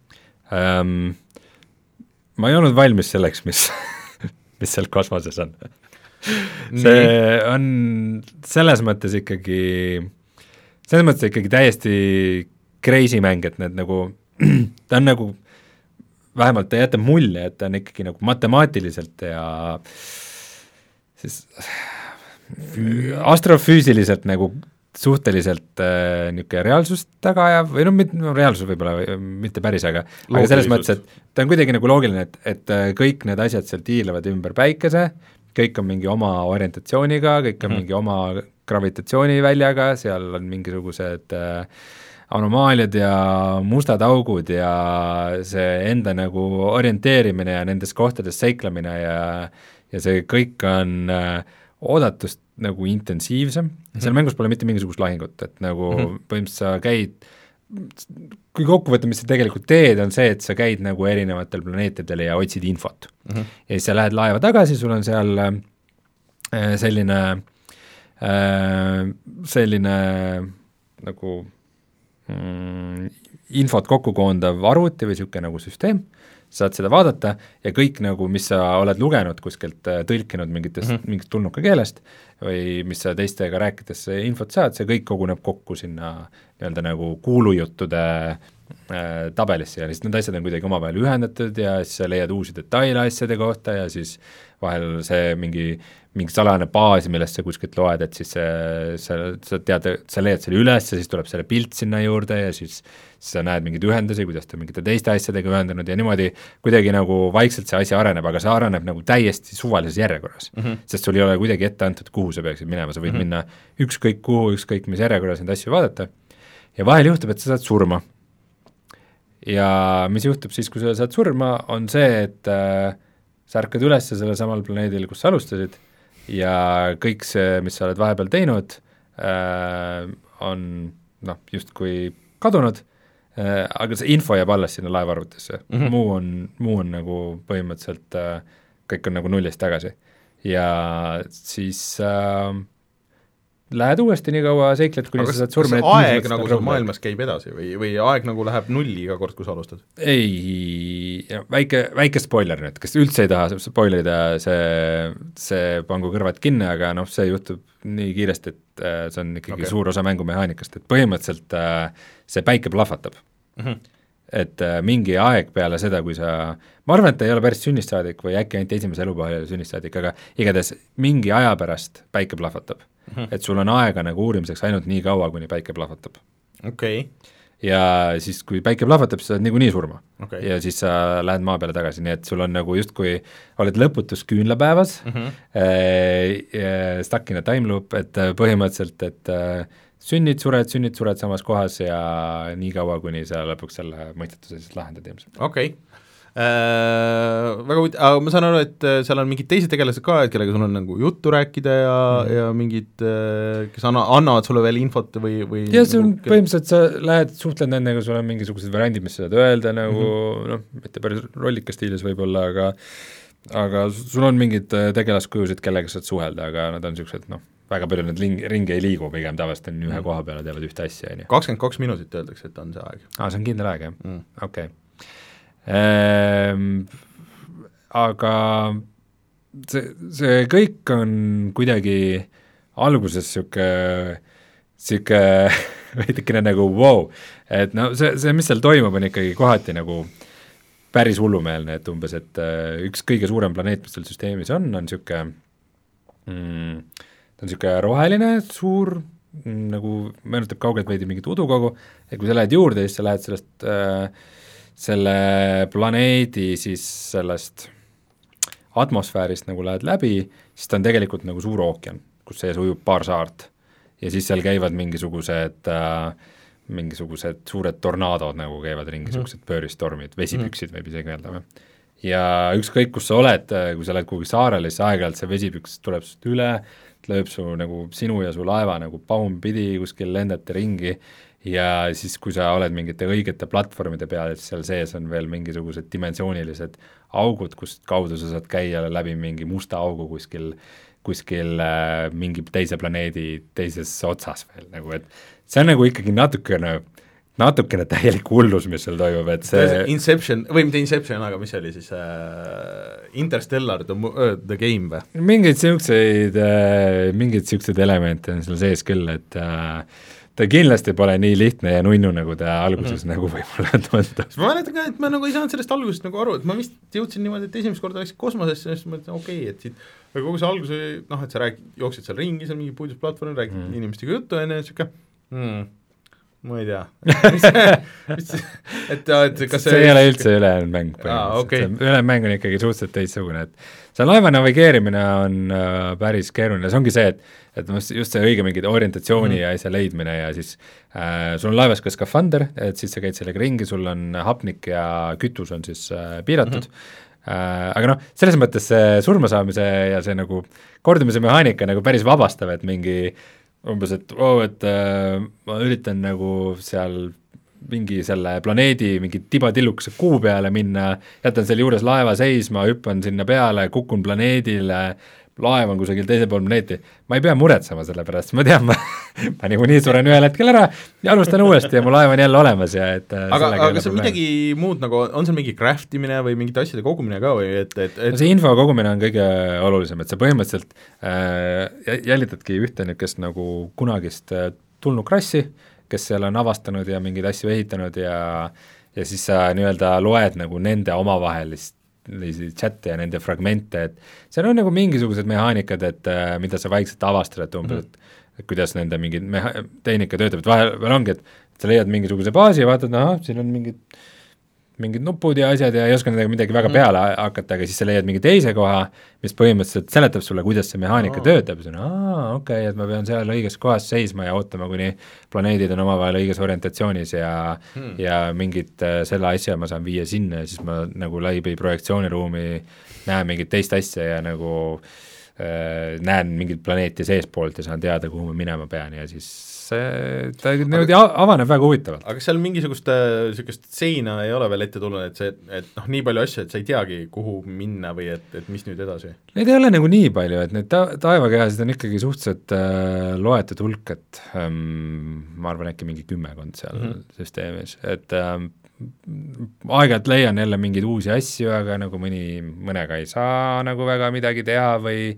Um, ma ei olnud valmis selleks, mis, mis seal kosmoses on. see on selles mõttes ikkagi, selles mõttes ikkagi täiesti crazy mäng, et need nagu, ta on nagu, vähemalt ta jätab mulje, et ta on ikkagi nagu matemaatiliselt ja siis astrofüüsiliselt nagu suhteliselt äh, niisugune reaalsust taga ja, või noh, no reaalsus võib-olla mitte päris, aga, aga selles mõttes, et ta on kuidagi nagu loogiline, et, et kõik need asjad seal tiirlevad ümber päikese, kõik on mingi oma orientatsiooniga, kõik on mm-hmm. mingi oma gravitatsiooniväljaga, seal on mingisugused äh, anomaaliad ja mustad augud ja see enda nagu orienteerimine ja nendes kohtades seiklemine ja, ja see kõik on äh, oodatust nagu intensiivsem mm-hmm., seal mängus pole mitte mingisugust lahingut, et nagu mm-hmm. põhimõtteliselt sa käid, kui kokku võtta, mis sa tegelikult teed, on see, et sa käid nagu erinevatel planeetidel ja otsid infot mm-hmm. ja siis sa lähed laeva tagasi, sul on seal äh, selline äh, selline nagu mm, infot kokku koondav arvuti või niisugune nagu süsteem, saad seda vaadata ja kõik nagu, mis sa oled lugenud kuskilt, tõlkinud mingitest mm-hmm. mingit tulnuka keelest või mis sa teistega rääkides infot saad, see kõik koguneb kokku sinna nii-öelda nagu kuulujuttude äh, tabelisse ja siis need asjad on kuidagi omavahel ühendatud ja siis sa leiad uusi detaile asjade kohta ja siis vahel see mingi, mingi salane baas, millest sa kuskilt loed, et siis see, sa, sa tead, sa leiad selle üles ja siis tuleb selle pilt sinna juurde ja siis sa näed mingeid ühendusi, kuidas ta mingite teiste asjadega ühendanud ja niimoodi kuidagi nagu vaikselt see asi areneb, aga see areneb nagu täiesti suvalises järjekorras mm-hmm. sest sul ei ole kuidagi ette antud, kuhu sa peaksid minema, sa võid mm-hmm. minna ükskõik kuhu, ükskõik mis järjekorras neid asju vaadata ja vahel juhtub, et sa saad surma. Ja mis juhtub siis, kui sa saad surma, on see, et äh, sa ärkad üles sellel samal planeedil, kus sa alustasid ja kõik see, mis sa oled vahepeal teinud, äh, on noh, justkui kadunud, äh, aga see info jääb alles sinna laevaarvutisse mm-hmm. muu on, muu on nagu põhimõtteliselt äh, kõik on nagu nullist tagasi ja siis äh, lähed uuesti nii kaua seikled, kuni sa saad surma. Kas aeg nagu sul maailmas käib edasi või, või aeg nagu läheb nulli iga kord, kui sa alustad? Ei, väike, väike spoiler nüüd, kes üldse ei taha spoilerida, see, see pangu kõrvad kinni, aga noh, see juhtub nii kiiresti, et äh, see on ikkagi okay. suur osa mängumehaanikast, et põhimõtteliselt äh, see päike plahvatab mm-hmm. et äh, mingi aeg peale seda, kui sa, ma arvan, et ta ei ole päris sünnist saadik või äkki ainult esimese elupäeva ei ole sünnist saadik, aga igatahes mingi aja pärast päike plahvatab mm-hmm. et sul on aega nagu uurimiseks ainult nii kaua, kuni päike plahvatab. Okei okay. ja siis, kui päike plahvatab, siis sa oled niikuinii surma okay. ja siis sa lähed maa peale tagasi, nii et sul on nagu justkui, oled lõputus küünlapäevas mm-hmm. äh, stuck in a time loop, et põhimõtteliselt, et äh, sünnid, sured, sünnid, sured samas kohas ja nii kaua, kuni sa lõpuks selle mõistetuse siis lahendad ilmselt. Okei okay. Äh, väga huvitav, aga ma saan aru, et seal on mingid teised tegelased ka, et kellega sul on nagu juttu rääkida ja mm. ja mingid, kes anna, annavad sulle veel infot või, või ja see on nagu, põhimõtteliselt, sa lähed, suhtled nendega, sul on mingisugused variandid, mis sa saad öelda nagu mm-hmm. noh, mitte päris rollika stiilis võib-olla, aga aga sul on mingid tegelaskujusid, kellega saad suhelda, aga nad on niisugused noh, väga palju need ling, ringi ei liigu, pigem tavaliselt on ühe mm. koha peale teevad ühte asja. kakskümmend kaks minutit öeldakse, et on see aeg. Aa, see on kindel aeg, jah mm.? Okei okay. Ehm, aga see, see kõik on kuidagi alguses sihuke, sihuke veidikene nagu wow, et no see, see, mis seal toimub, on ikkagi kohati nagu päris hullumeelne, et umbes, et üks kõige suurem planeet, mis seal süsteemis on, on sihuke mm, ta on sihuke roheline, suur, mm, nagu meenutab kaugelt veidi mingit udukogu, et kui sa lähed juurde, siis sa lähed sellest äh, selle planeedi siis sellest atmosfäärist nagu lähed läbi, siis ta on tegelikult nagu suur ookean, kus sees ujub paar saart ja siis seal käivad mingisugused äh, mingisugused suured tornaadod nagu käivad ringi, niisugused mm-hmm. pööristormid, vesipüksid võib isegi öelda. Ja ükskõik, kus sa oled, kui sa oled kuhugi saarele, siis aeg-ajalt see vesipüks tuleb sust üle, lööb su nagu sinu ja su laeva nagu paun pidi, kuskil lendate ringi ja siis, kui sa oled mingite õigete platvormide peal, et seal sees on veel mingisugused dimensioonilised augud, kust kaudu sa saad käia läbi mingi musta augu kuskil, kuskil äh, mingi teise planeedi teises otsas veel, nagu et see on nagu ikkagi natukene, natukene täielik hullus, mis seal toimub, et see Inception, või mitte Inception, aga mis oli siis äh, Interstellar, the, uh, the game või? mingeid niisuguseid äh, mingeid niisuguseid elemente on seal sees küll, et äh, ta kindlasti pole nii lihtne ja nunnu, nagu ta alguses mm. nagu võib-olla tunda. ma mäletan ka, et ma nagu ei saanud sellest algusest nagu aru, et ma vist jõudsin niimoodi, et esimest korda läksid kosmosesse ja siis ma mõtlesin, okei okay,, et siit või kogu see algus oli, noh, et sa räägid, jooksid seal ringi, seal mingi puidusplatvorm, räägid mm. inimestega juttu, enne siuke hmm, ma ei tea mis, mis, et, et kas see, see ei ole üldse ülejäänud mäng ah, okay. ülejäänud mäng on ikkagi suhteliselt teistsugune, et see laeva navigeerimine on äh, päris keeruline, see ongi see, et et just see õige mingi orientatsiooni mm. ja asja leidmine ja siis äh, sul on laevas ka skafander, et siis sa käid sellega ringi, sul on hapnik ja kütus on siis äh, piiratud mm, -hmm. äh, aga noh, selles mõttes see surmasaamise ja see nagu kordumise mehaanika nagu päris vabastav, et mingi umbes, et oo, oh, et äh, ma üritan nagu seal mingi selle planeedi mingi tibatillukese kuu peale minna, jätan selle juures laeva seisma, hüppan sinna peale, kukun planeedile, laev on kusagil teisel pool planeeti, ma ei pea muretsema selle pärast, ma tean, ma, ma niikuinii suren ühel hetkel ära ja alustan uuesti ja mu laev on jälle olemas ja et aga, aga kas on midagi muud nagu, on seal mingi craftimine või mingite asjade kogumine ka või et, et, et... No see info kogumine on kõige olulisem, et sa põhimõtteliselt äh, jälitadki ühte niisugust nagu kunagist äh, tulnud krassi, kes seal on avastanud ja mingeid asju ehitanud ja ja siis sa nii-öelda loed nagu nende omavahelist chat'e ja nende fragmente, et seal on nagu mingisugused mehaanikad, et äh, mida sa vaikselt avastad, et umbes, et, et kuidas nende mingid meha-, tehnika töötab, et vahel, vahel ongi, et sa leiad mingisuguse baasi ja vaatad, ahah, siin on mingid mingid nupud ja asjad ja ei oska nendega midagi väga peale hakata, aga siis sa leiad mingi teise koha, mis põhimõtteliselt seletab sulle, kuidas see mehaanika oh. töötab, ja see on, aa, okei okay,, et ma pean seal õiges kohas seisma ja ootama, kuni planeedid on omavahel õiges orientatsioonis ja hmm. ja mingit äh, selle asja ma saan viia sinna ja siis ma nagu läbi projektsiooniruumi näen mingit teist asja ja nagu äh, näen mingit planeeti seespoolt ja saan teada, kuhu ma minema pean ja siis ta niimoodi avaneb väga huvitavalt. Aga seal mingisugust niisugust seina ei ole veel ette tulnud, et see, et noh, nii palju asju, et sa ei teagi, kuhu minna või et, et mis nüüd edasi? Neid ei ole nagu nii palju, et need ta-, taevakehasid on ikkagi suhteliselt äh, loetud hulk, et ähm, ma arvan, äkki mingi kümmekond seal mm -hmm. süsteemis, et ähm, aeg-ajalt leian jälle mingeid uusi asju, aga nagu mõni, mõnega ei saa nagu väga midagi teha või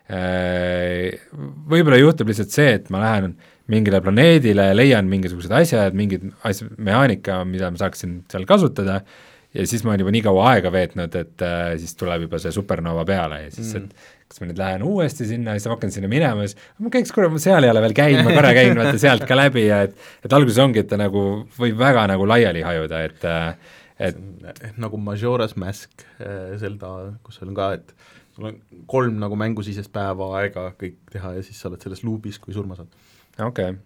äh, võib-olla juhtub lihtsalt see, et ma lähen mingile planeedile, leian mingisugused asjad, mingid asjad, mehaanika, mida ma saaksin seal kasutada ja siis ma olen juba nii kaua aega veetnud, et äh, siis tuleb juba see supernova peale ja siis, et kas ma nüüd lähen uuesti sinna ja siis ma hakkan sinna minema ja siis ma käiks korra, ma seal ei ole veel käinud, ma korra käin vaata sealt ka läbi ja et, et alguses ongi, et ta nagu võib väga nagu laiali hajuda, et et nagu Majora's Mask Zelda, kus on ka, et sul on kolm nagu mängusisest päeva aega kõik teha ja siis sa oled selles loopis, kui surma saad. okei okay.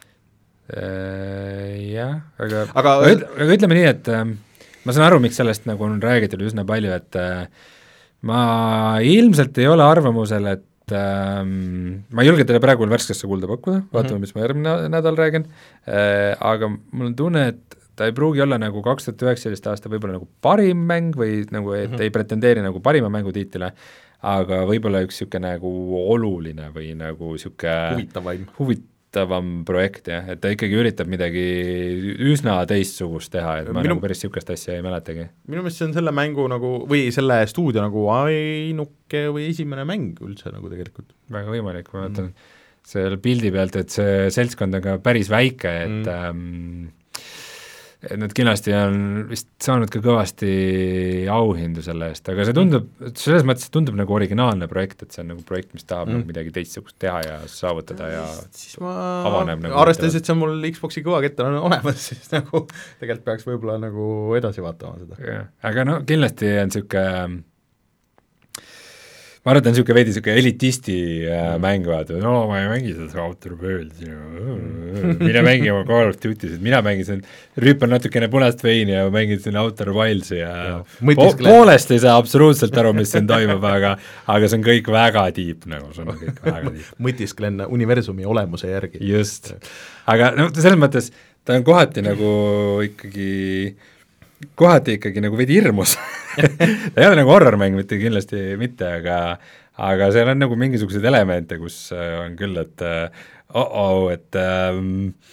Eee, jah, aga, aga, aga, aga ütleme nii, et äh, ma saan aru, miks sellest nagu on räägitud üsna palju, et äh, ma ilmselt ei ole arvamusel, et äh, ma ei julge teile praegu värskesse kulda pakkuda, vaatame mm, -hmm. mis ma järgmine nädal räägin äh,, aga mul on tunne, et ta ei pruugi olla nagu kaks tuhat üheksateist aasta võib-olla nagu parim mäng või nagu, et mm -hmm. ei pretendeeri nagu parima mängutiitile, aga võib-olla üks niisugune nagu oluline või nagu niisugune huvitavaim huvitavam projekt, jah, et ta ikkagi üritab midagi üsna teistsugust teha, et ma minu, nagu päris niisugust asja ei mäletagi. Minu meelest see on selle mängu nagu, või selle stuudio nagu ainuke või esimene mäng üldse nagu tegelikult. Väga võimalik, ma mõtlen mm. selle pildi pealt, et see seltskond on ka päris väike, et mm. ähm, et nad kindlasti on vist saanud ka kõvasti auhindu selle eest, aga see tundub, selles mõttes tundub nagu originaalne projekt, et see on nagu projekt, mis tahab mm. nagu midagi teistsugust teha ja saavutada ja siis ma avaneb nagu arvestades, et see on mul Xboxi kõvakett on olemas, siis nagu tegelikult peaks võib-olla nagu edasi vaatama seda. Aga no kindlasti on niisugune ma arvan, et on niisugune veidi niisugune elitisti äh, mm. mäng, vaata, no ma ei mängi seda Outer Worldsi, mine mängi oma Call of Duty'sid, mina mängisin, rüüpan natukene punast veini ja mängin siin Outer Wildsi ja, ja po poolest ei saa absoluutselt aru, mis siin toimub, aga aga see on kõik väga tiip, nagu see on kõik väga tiip. mõtisklen universumi olemuse järgi. Just, aga no selles mõttes ta on kohati nagu ikkagi kohati ikkagi nagu veidi hirmus ta ei ole nagu horror-mäng, mitte kindlasti mitte, aga aga seal on nagu mingisuguseid elemente, kus on küll, et oh-oh, et ähm,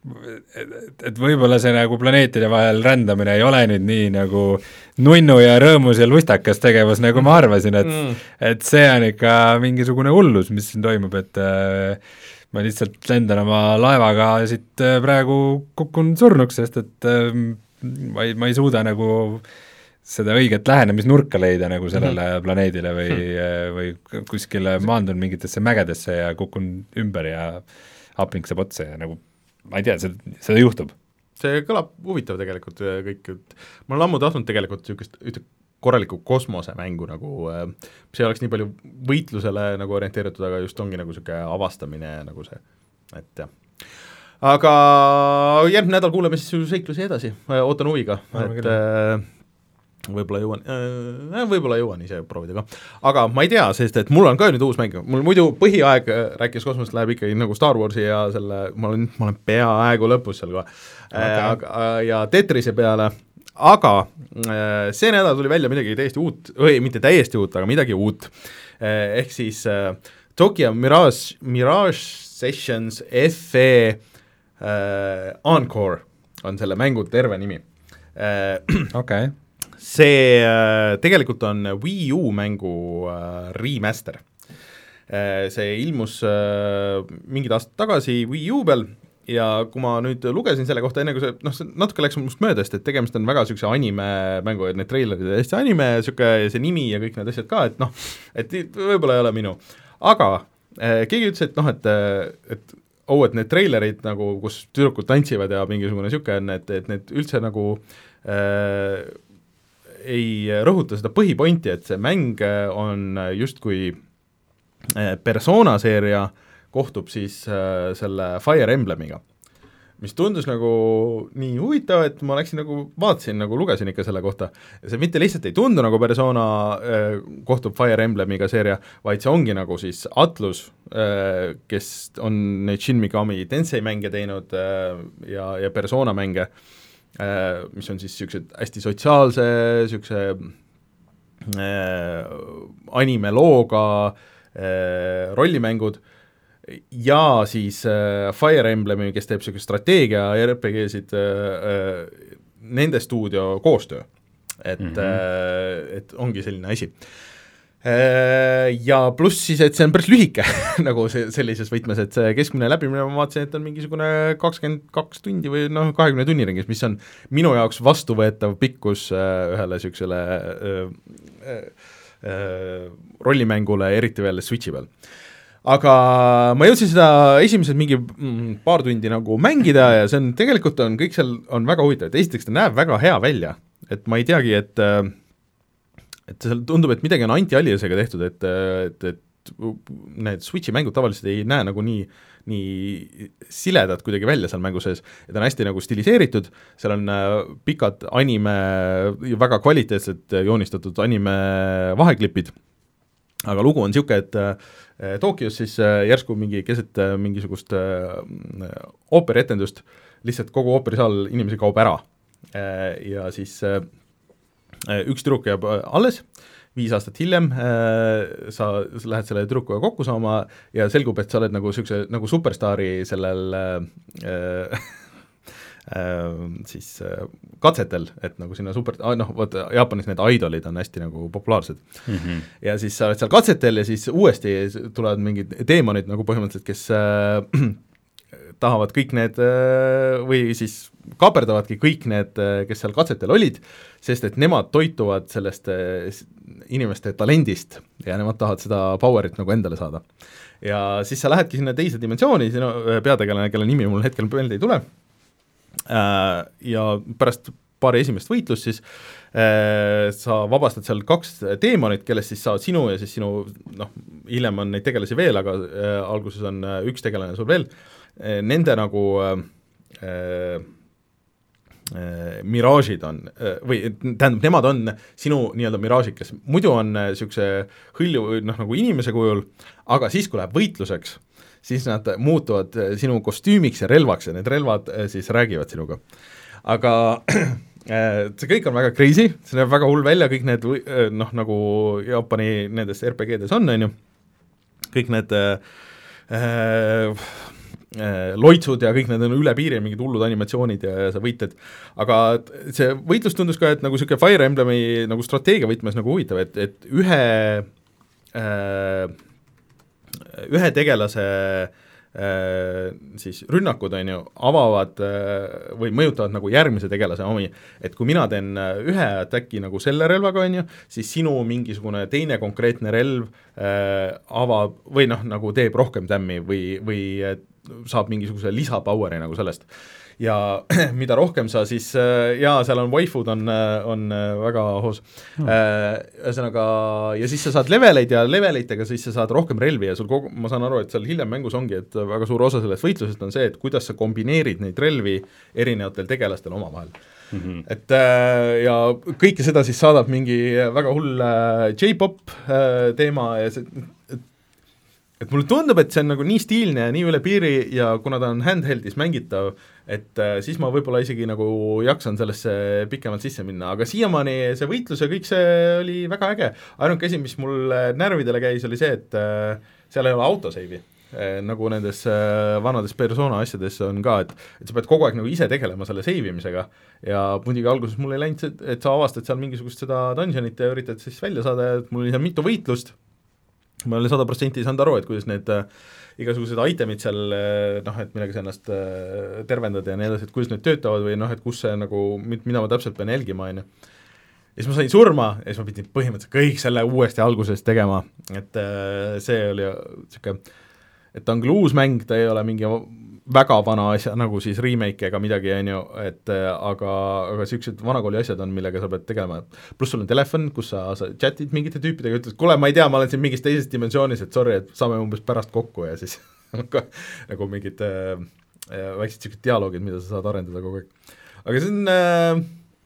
et, et võib-olla see nagu planeetide vahel rändamine ei ole nüüd nii nagu nunnu ja rõõmus ja lustakas tegevus, nagu ma arvasin, et mm. et see on ikka mingisugune hullus, mis siin toimub, et äh, ma lihtsalt lendan oma laevaga siit äh, praegu kukun surnuks, sest et äh, ma ei, ma ei suuda nagu seda õiget lähenemisnurka leida nagu sellele mm-hmm. planeedile või mm., või kuskile maandun mingitesse mägedesse ja kukun ümber ja hapnik saab otsa ja nagu ma ei tea, seda, seda juhtub. See kõlab huvitav tegelikult kõik, et ma olen ammu tahtnud tegelikult niisugust ühte korralikku kosmosemängu nagu, mis ei oleks nii palju võitlusele nagu orienteeritud, aga just ongi nagu niisugune avastamine nagu see, et jah. Aga järgmine nädal kuuleme siis seiklusi edasi, ootan huviga, et äh, võib-olla jõuan äh,, võib-olla jõuan ise proovida ka, aga ma ei tea, sest et mul on ka nüüd uus mäng, mul muidu põhiaeg rääkis kosmosest läheb ikkagi nagu Star Warsi ja selle, ma olen, ma olen peaaegu lõpus seal kohe okay. äh, ja Tetrise peale, aga äh, see nädal tuli välja midagi täiesti uut, või mitte täiesti uut, aga midagi uut, äh, ehk siis äh, Tokyo Mirage, Mirage Sessions F E äh, Encore on selle mängu terve nimi äh,. okei okay. See äh, tegelikult on Wii U mängu äh, remaster. Äh, see ilmus äh, mingid aastad tagasi Wii U peal ja kui ma nüüd lugesin selle kohta, enne kui see, noh, see natuke läks must mööda, sest et tegemist on väga niisuguse anime mängu, et need treilerid ja hästi anime, niisugune see nimi ja kõik need asjad ka, et noh, et võib-olla ei ole minu. Aga äh, keegi ütles, et noh, et, et oh, et need treilerid nagu, kus tüdrukud tantsivad ja mingisugune niisugune on, et, et need üldse nagu äh, ei rõhuta seda põhipointi, et see mäng on justkui Persona seeria kohtub siis äh, selle Fire Emblemiga, mis tundus nagu nii huvitav, et ma läksin nagu, vaatasin nagu, lugesin ikka selle kohta, see mitte lihtsalt ei tundu nagu Persona äh, kohtub Fire Emblemiga seeria, vaid see ongi nagu siis Atlus äh,, kes on neid Shin Megami Tensei mänge teinud äh, ja, ja Persona mänge, mis on siis niisugused hästi sotsiaalse, niisuguse äh, anime-looga äh, rollimängud ja siis äh, Fire Emblemi, kes teeb niisuguse strateegia R P G-sid äh,, nende stuudio koostöö, et mm, -hmm. äh, et ongi selline asi. Ja pluss siis, et see on päris lühike nagu see, sellises võtmes, et see keskmine läbimine, ma vaatasin, et on mingisugune kakskümmend kaks tundi või noh, kahekümne tunni ringis, mis on minu jaoks vastuvõetav pikkus äh, ühele niisugusele äh, äh, äh, rollimängule, eriti veel Switchi peal. Aga ma jõudsin seda esimesed mingi mm, paar tundi nagu mängida ja see on, tegelikult on kõik seal on väga huvitav, et esiteks ta näeb väga hea välja, et ma ei teagi, et äh, et seal tundub, et midagi on anti-aliasega tehtud, et, et, et need Switchi mängud tavaliselt ei näe nagu nii, nii siledad kuidagi välja seal mängu sees, et on hästi nagu stiliseeritud, seal on pikad anime, väga kvaliteetsed joonistatud anime vaheklipid, aga lugu on niisugune, et Tokyos siis järsku mingi keset mingisugust ooperetendust, lihtsalt kogu ooperisaal inimesi kaob ära ja siis üks tüdruk jääb alles, viis aastat hiljem äh, sa lähed selle tüdrukuga kokku saama ja selgub, et sa oled nagu niisuguse nagu superstaari sellel äh, äh, siis äh, katsetel, et nagu sinna super, noh, vot Jaapanis need idolid on hästi nagu populaarsed mm. -hmm. ja siis sa oled seal katsetel ja siis uuesti tulevad mingid teemonid nagu põhimõtteliselt, kes äh, tahavad kõik need või siis kaaperdavadki kõik need, kes seal katsetel olid, sest et nemad toituvad sellest inimeste talendist ja nemad tahavad seda powerit nagu endale saada. Ja siis sa lähedki sinna teise dimensiooni, sinu peategelane, kelle nimi mul hetkel meelde ei tule, ja pärast paari esimest võitlust siis sa vabastad seal kaks teemonit, kellest siis saavad sinu ja siis sinu, noh, hiljem on neid tegelasi veel, aga alguses on üks tegelane sul veel, nende nagu äh, äh, miraažid on äh, või tähendab, nemad on sinu nii-öelda miraažid, kes muidu on niisuguse hõlju, noh, nagu inimese kujul, aga siis, kui läheb võitluseks, siis nad muutuvad sinu kostüümiks ja relvaks ja need relvad siis räägivad sinuga. Aga äh, see kõik on väga crazy, see näeb väga hull välja, kõik need, noh, nagu Jaapani nendes R P G-des on, on ju, kõik need äh, loitsud ja kõik need on üle piiri, mingid hullud animatsioonid ja, ja sa võitled, aga see võitlus tundus ka, et nagu niisugune Fire Emblemi nagu strateegia võtmes nagu huvitav, et, et ühe äh, ühe tegelase äh, siis rünnakud, on ju, avavad äh, või mõjutavad nagu järgmise tegelase omi, et kui mina teen ühe atacki nagu selle relvaga, on ju, siis sinu mingisugune teine konkreetne relv äh, avab või noh, nagu teeb rohkem tämmi või, või saab mingisuguse lisapower'i nagu sellest. Ja mida rohkem sa siis, jaa, seal on waifud on, on väga hoos hmm. ühesõnaga, ja siis sa saad leveleid ja leveleitega siis sa saad rohkem relvi ja sul kogu, ma saan aru, et seal hiljem mängus ongi, et väga suur osa sellest võitlusest on see, et kuidas sa kombineerid neid relvi erinevatel tegelastel omavahel. Mm-hmm. Et ja kõike seda siis saadab mingi väga hull J-pop teema ja see et mulle tundub, et see on nagu nii stiilne ja nii üle piiri ja kuna ta on handheld'is mängitav, et äh, siis ma võib-olla isegi nagu jaksan sellesse pikemalt sisse minna, aga siiamaani see võitlus ja kõik see oli väga äge. Ainuke asi, mis mul närvidele käis, oli see, et äh, seal ei ole autoseivi, äh, nagu nendes äh, vanades persona asjades on ka, et, et sa pead kogu aeg nagu ise tegelema selle seivimisega ja muidugi alguses mul ei läinud see, et sa avastad seal mingisugust seda dungeonit ja üritad siis välja saada ja mul oli seal mitu võitlust, ma olen sada protsenti saanud aru, et kuidas need äh, igasugused itemid seal, äh, noh, et millega sa ennast äh, tervendad ja nii edasi, et kuidas need töötavad või noh, et kus see nagu, mida ma täpselt pean jälgima, on ju. Ja siis ma sain surma ja siis ma pidin põhimõtteliselt kõik selle uuesti algusest tegema, et äh, see oli siuke, et ta on küll uus mäng, ta ei ole mingi väga vana asja, nagu siis remake ega midagi, on ju, et aga, aga niisugused vanakooli asjad on, millega sa pead tegema, pluss sul on telefon, kus sa, sa chatid mingite tüüpidega, ütled, kuule, ma ei tea, ma olen siin mingis teises dimensioonis, et sorry, et saame umbes pärast kokku ja siis nagu mingid äh, väiksed niisugused dialoogid, mida sa saad arendada kogu aeg. Aga see on äh,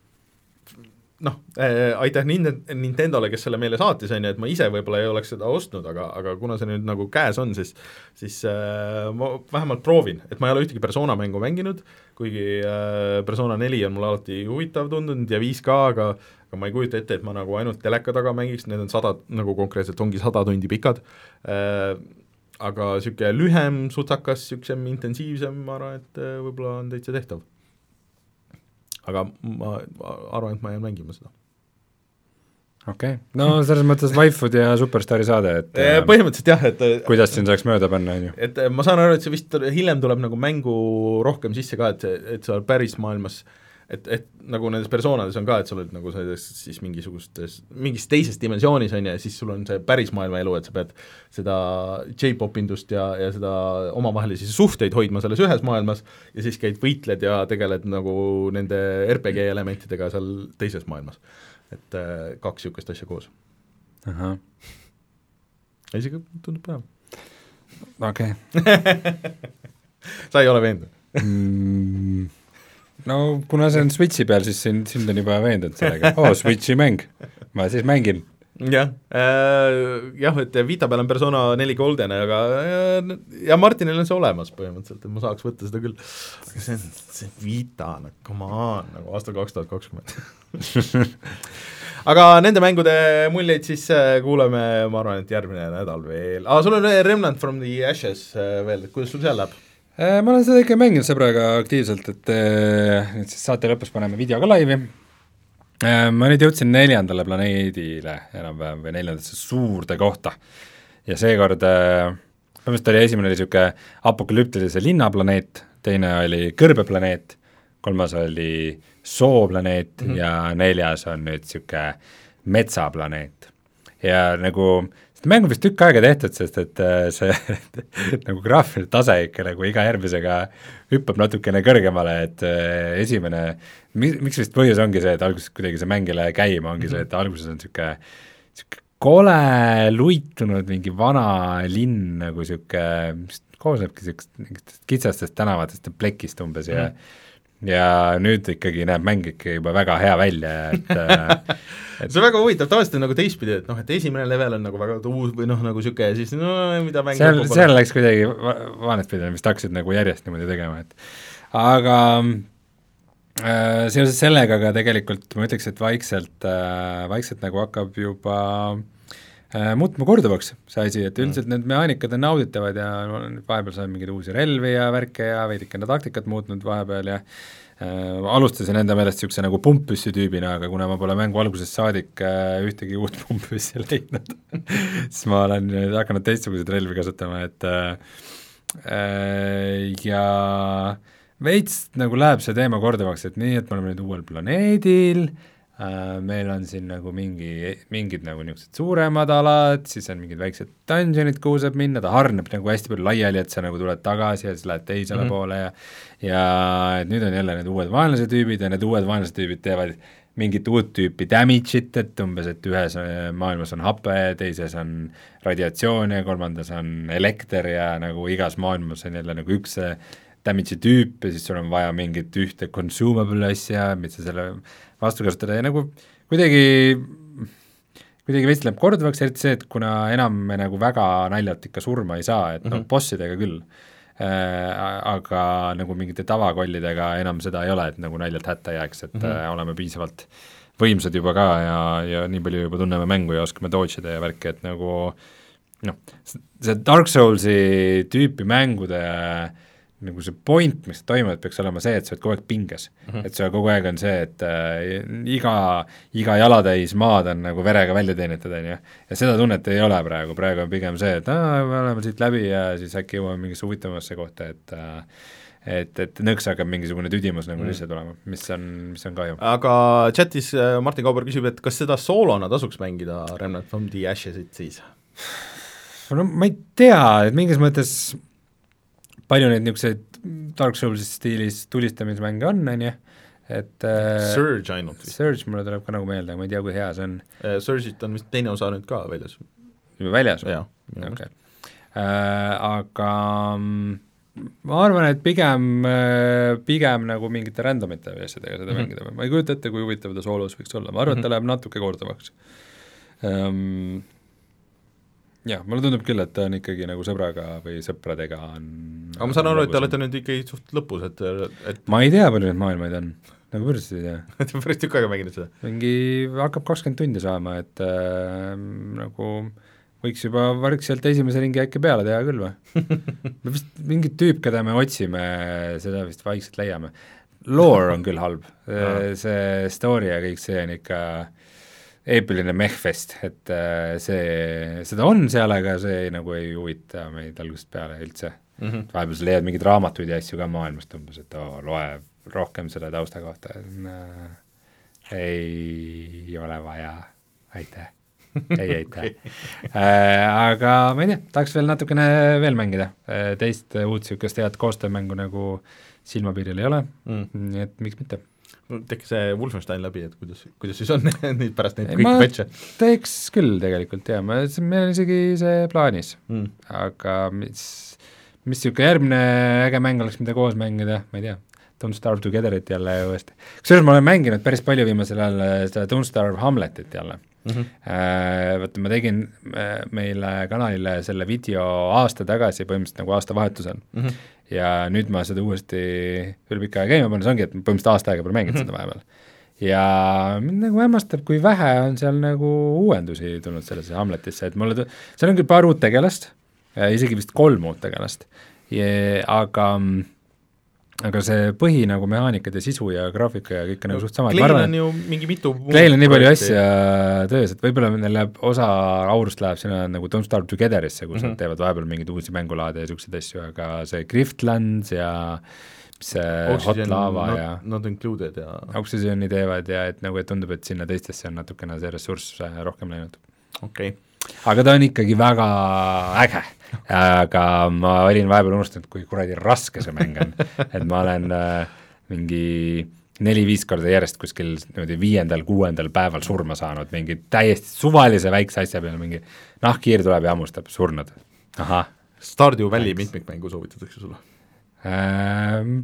noh, äh, aitäh Nintendole, kes selle meile saatis, on ju, et ma ise võib-olla ei oleks seda ostnud, aga, aga kuna see nüüd nagu käes on, siis, siis äh, ma vähemalt proovin, et ma ei ole ühtegi Persona mängu mänginud, kuigi äh, Persona neli on mulle alati huvitav tundunud ja viis ka, aga, aga ma ei kujuta ette, et ma nagu ainult teleka taga mängiks, need on sada, nagu konkreetselt ongi sada tundi pikad äh,, aga niisugune lühem, sutsakas, niisugusem intensiivsem, ma arvan, et äh, võib-olla on täitsa tehtav. Aga ma arvan, et ma jään mängima seda. Okei, okay. No selles mõttes Waifud ja Superstari saade, et põhimõtteliselt jah, et kuidas siin saaks mööda panna, on ju? Et ma saan aru, et see vist hiljem tuleb nagu mängu rohkem sisse ka, et, et sa päris maailmas et, et nagu nendes persoonades on ka, et sa oled nagu selles siis mingisugustes, mingis teises dimensioonis on ja siis sul on see päris maailma elu, et sa pead seda J-pop-indust ja, ja seda omavahelisi suhteid hoidma selles ühes maailmas ja siis käid võitled ja tegeled nagu nende R P G elementidega seal teises maailmas. Et äh, kaks niisugust asja koos. Ahah. Isegi tundub päev. Okei. Okay. Sa ei ole veendunud? mm, no kuna see on Switchi peal, siis sind, sind on juba veendunud sellega. Oh, Switchi mäng. Ma siis mängin. Jah, äh, jah, et Vita peal on Persona neli Golden, aga äh, ja Martinil on see olemas põhimõtteliselt, et ma saaks võtta seda küll. Aga see on see Vita, no come on, nagu aastal kaks tuhat kakskümmend. Aga nende mängude muljeid siis kuuleme, ma arvan, et järgmine nädal veel. Aa, sul on Remnant from the Ashes veel, kuidas sul seal läheb? Ma olen seda ikka mänginud sõbraga aktiivselt, et nüüd siis saate lõpus paneme video ka laivi. Ma nüüd jõudsin neljandale planeedile enam-vähem või neljandasse suurde kohta ja seekord põhimõtteliselt oli esimene oli niisugune apokalüptilise linnaplaneet, teine oli kõrbeplaneet, kolmas oli sooplaneet mm-hmm. ja neljas on nüüd niisugune metsaplaneet. Ja nagu seda mängu vist tükk aega tehtud, sest et see nagu graafiline tase ikka nagu iga järgmisega hüppab natukene kõrgemale, et esimene, miks vist põhjus ongi see, et alguses kuidagi see mäng ei lähe käima, ongi see, et alguses on niisugune kole luitunud mingi vana linn nagu niisugune, mis koosnebki niisugust kitsastest tänavatest ja plekist umbes ja mm. ja nüüd ikkagi näeb mäng ikka juba väga hea välja, et, et see on väga huvitav, tavaliselt on nagu teistpidi, et noh, et esimene level on nagu väga uus või noh, nagu niisugune ja siis no mida mäng seal, seal läks kuidagi vaanetpidi, mis hakkasid nagu järjest niimoodi tegema, et aga äh, seoses sellega ka tegelikult ma ütleks, et vaikselt äh, vaikselt nagu hakkab juba äh, muutma korduvaks see asi, et üldiselt mm. need mehaanikad on nauditavad ja vahepeal saan mingeid uusi relvi ja värke ja veidikene taktikat muutnud vahepeal ja äh, alustasin enda meelest niisuguse nagu pumppüssi tüübina, aga kuna ma pole mängu algusest saadik äh, ühtegi uut pumppüssi leidnud siis ma olen hakanud teistsuguseid relvi kasutama, et äh, äh, ja veits nagu läheb see teema korduvaks, et nii, et me oleme nüüd uuel planeedil, Uh, meil on siin nagu mingi, mingid nagu niisugused suuremad alad, siis on mingid väiksed dungeonid, kuhu saab minna, ta harneb nagu hästi palju laiali, et sa nagu tuled tagasi ja siis lähed teisele mm-hmm. poole ja ja et nüüd on jälle need uued vaenlase tüübid ja need uued vaenlase tüübid teevad mingit uut tüüpi damage'it, et umbes, et ühes maailmas on hape, teises on radiatsioon ja kolmandas on elekter ja nagu igas maailmas on jälle nagu üks damage'i tüüp ja siis sul on vaja mingit ühte consumable asja, mis sa selle vastu kasutada ja nagu kuidagi, kuidagi veits läheb korduvaks, eriti see, et kuna enam me nagu väga naljalt ikka surma ei saa, et mm-hmm. noh, bossidega küll äh,, aga nagu mingite tavakollidega enam seda ei ole, et nagu naljalt hätta jääks, et mm-hmm. äh, oleme piisavalt võimsad juba ka ja, ja nii palju juba tunneme mängu ja oskame dodge'ida ja värki, et nagu noh, see Dark Soulsi tüüpi mängude nagu see point, mis toimub, peaks olema see, et sa oled kogu aeg pinges mm-hmm. et see kogu aeg on see, et äh, iga, iga jalatäis maad on nagu verega välja teenitud, on ju, ja seda tunnet ei ole praegu, praegu on pigem see, et aa, me oleme siit läbi ja siis äkki jõuame mingisse huvitavasse kohta, et äh, et, et nõks hakkab mingisugune tüdimus nagu mm. sisse tulema, mis on, mis on kahju. Aga chatis Martin Kauber küsib, et kas seda soolona tasuks mängida Remnant from the Ashesit siis? No ma ei tea, et mingis mõttes palju neid niisuguseid Dark Souls stiilis tulistamismänge on, on ju, et äh, Surge ainult vist. Surge mulle tuleb ka nagu meelde, ma ei tea, kui hea see on. Surge'it on vist teine osa nüüd ka väljas. Juba väljas? Jaa. Okay. Äh, aga ma arvan, et pigem, pigem nagu mingite randomite asjadega seda mm-hmm. mängida, ma ei kujuta ette, kui huvitav ta soolos võiks olla, ma arvan, et ta läheb natuke korduvaks. Um, jah, mulle tundub küll, et ta on ikkagi nagu sõbraga või sõpradega on aga ma saan aru, et te olete nüüd ikkagi suht lõpus, et, et ma ei tea, palju neid maailmaid on, nagu päris ei tea. et päris tükk aega mänginud seda? mingi hakkab kakskümmend tundi saama, et äh, nagu võiks juba vargselt esimese ringi äkki peale teha küll või? me vist mingit tüüp, keda me otsime, seda vist vaikselt leiame. Lore on küll halb, see story ja kõik see on ikka eepiline mehfest, et see, seda on seal, aga see nagu ei huvita meid algusest peale üldse mm-hmm.. vahepeal sa leiad mingeid raamatuid ja asju ka maailmast umbes, et oo, loe rohkem selle tausta kohta, ei ole vaja, aitäh, ei aitäh okay. äh, aga ma ei tea, tahaks veel natukene veel mängida, teist uut niisugust head koostöömängu nagu silmapiiril ei ole mm., nii et miks mitte. Teeks see Wolfenstein läbi, et kuidas, kuidas siis on nüüd pärast neid kõiki patche? Teeks küll tegelikult, jah, ma, meil on isegi see plaanis mm., aga mis, mis niisugune järgmine äge mäng oleks, mida koos mängida, ma ei tea, Don't Starve Togetherit jälle uuesti. Kusjuures ma olen mänginud päris palju viimasel ajal seda Don't Starve Hamletit jälle mm-hmm. äh, vaata, ma tegin äh, meile kanalile selle video aasta tagasi, põhimõtteliselt nagu aastavahetusel mm-hmm. ja nüüd ma seda uuesti üle pika aega käima panen, see ongi, et põhimõtteliselt aasta aega pole mänginud mm-hmm. seda vahepeal ja mind nagu hämmastab, kui vähe on seal nagu uuendusi tulnud sellesse Hamletisse, et mulle t- seal on küll paar uut tegelast, isegi vist kolm uut tegelast, ja, aga aga see põhi nagu mehaanikad ja sisu ja graafika ja kõik on nagu suht samad. Kleil on ju mingi mitu Kleil on nii palju asja töös, et võib-olla neile osa aurust läheb sinna nagu Don't Starve Togetherisse, kus mm-hmm. nad teevad vahepeal mingeid uusi mängulaade ja selliseid asju, aga see Griftlands ja see Oxygen, Hot Lava not, ja not included ja Oxygeni teevad ja et nagu et tundub, et sinna teistesse on natukene see ressurss rohkem läinud. Okei okay. Aga ta on ikkagi väga äge, aga ma olin vahepeal unustanud, kui kuradi raske see mäng on, et ma olen äh, mingi neli-viis korda järjest kuskil niimoodi viiendal, kuuendal päeval surma saanud, mingi täiesti suvalise väikse asja peale, mingi nahkhiir tuleb ja hammustab, surnud. Ahah. Stardew Valley mitmikmängu soovitatakse sulle ähm,?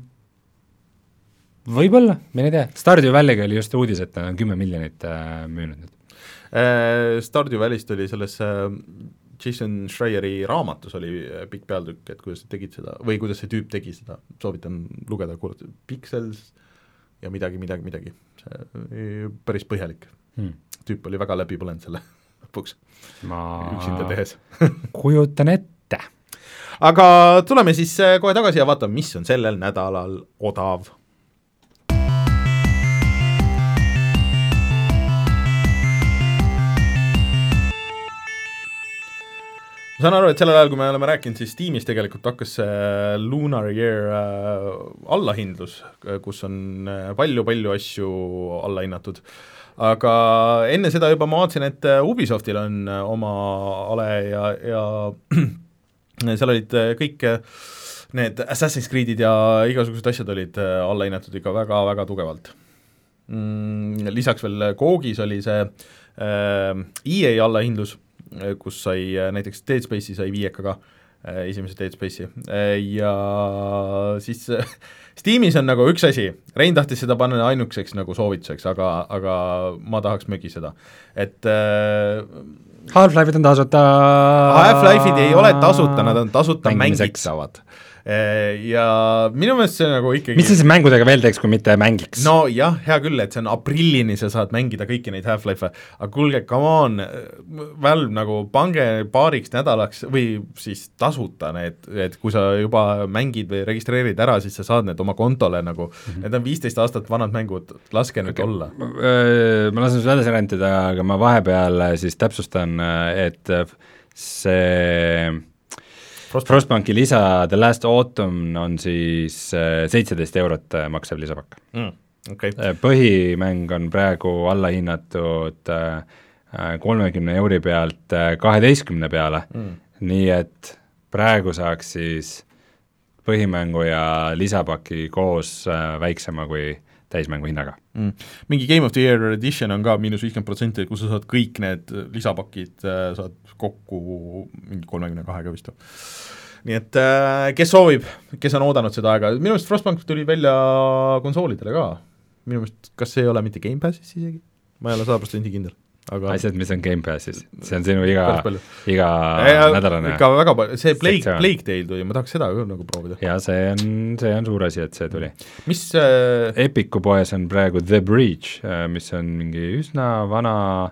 Võib-olla, mine tea. Stardew Valley'ga oli just uudis, et ta on kümme miljonit äh, müünud nüüd. Stardew Valley'st oli selles Jason Schreieri raamatus oli pikk pealtükk, et kuidas tegid seda, või kuidas see tüüp tegi seda, soovitan lugeda, kuulata, Pixels ja midagi, midagi, midagi, see päris põhjalik hmm. tüüp oli väga läbi põlenud selle lõpuks ma üksinda tehes kujutan ette. aga tuleme siis kohe tagasi ja vaatame, mis on sellel nädalal odav. ma saan aru, et sellel ajal, kui me oleme rääkinud, siis Steamis tegelikult hakkas see Lunar Year äh, allahindlus, kus on palju-palju asju allahinnatud. Aga enne seda juba ma vaatasin, et Ubisoftil on oma ale ja, ja seal olid kõik need Assassin's Creed'id ja igasugused asjad olid allahinnatud ikka väga-väga tugevalt. Mm, lisaks veel Googis oli see äh, E A allahindlus, kus sai näiteks Dead Space'i sai viiekaga, esimese Dead Space'i, ja siis Steamis on nagu üks asi, Rein tahtis seda panna ainukeseks nagu soovituseks, aga, aga ma tahaks mögi seda, et Half-Life'id on tasuta Half-Life'id ei ole tasuta, nad on tasuta mängitavad. Ja minu meelest see nagu ikkagi mis siis mängudega veel teeks, kui mitte mängiks? No jah, hea küll, et see on aprillini, sa saad mängida kõiki neid Half-Life'e, aga kuulge, come on, Valve nagu pange paariks nädalaks või siis tasuta need, et kui sa juba mängid või registreerid ära, siis sa saad need oma kontole nagu, mm-hmm. need on viisteist aastat vanad mängud, laske nüüd okay. olla. Ma lasen sul edasi rentida, aga ma vahepeal siis täpsustan, et see Frostbanki lisa The Last Autumn on siis seitseteist eurot maksev lisapakk. Mm, okay. Põhimäng on praegu alla hinnatud kolmekümne euri pealt kaheteistkümne peale, mm. nii et praegu saaks siis põhimängu ja lisapaki koos väiksema kui täismängu hinnaga. Mm. Mingi Game of the Year edition on ka miinus viiskümmend protsenti, kus sa saad kõik need lisapakid, saad kokku mingi kolmekümne kahega vist. Nii et kes soovib, kes on oodanud seda aega, minu meelest Frostbank tuli välja konsoolidele ka, minu meelest kas see ei ole mitte Game Passis isegi, ma ei ole sada protsenti kindel. Aga asjad, mis on Game Passis, see on sinu iga, iga ja, nädalane ikka väga palju, see Plague, Plague Tale tuli, ma tahaks seda ka nagu proovida. Ja see on, see on suur asi, et see tuli. Mis äh... Epicu poes on praegu The Breach, mis on mingi üsna vana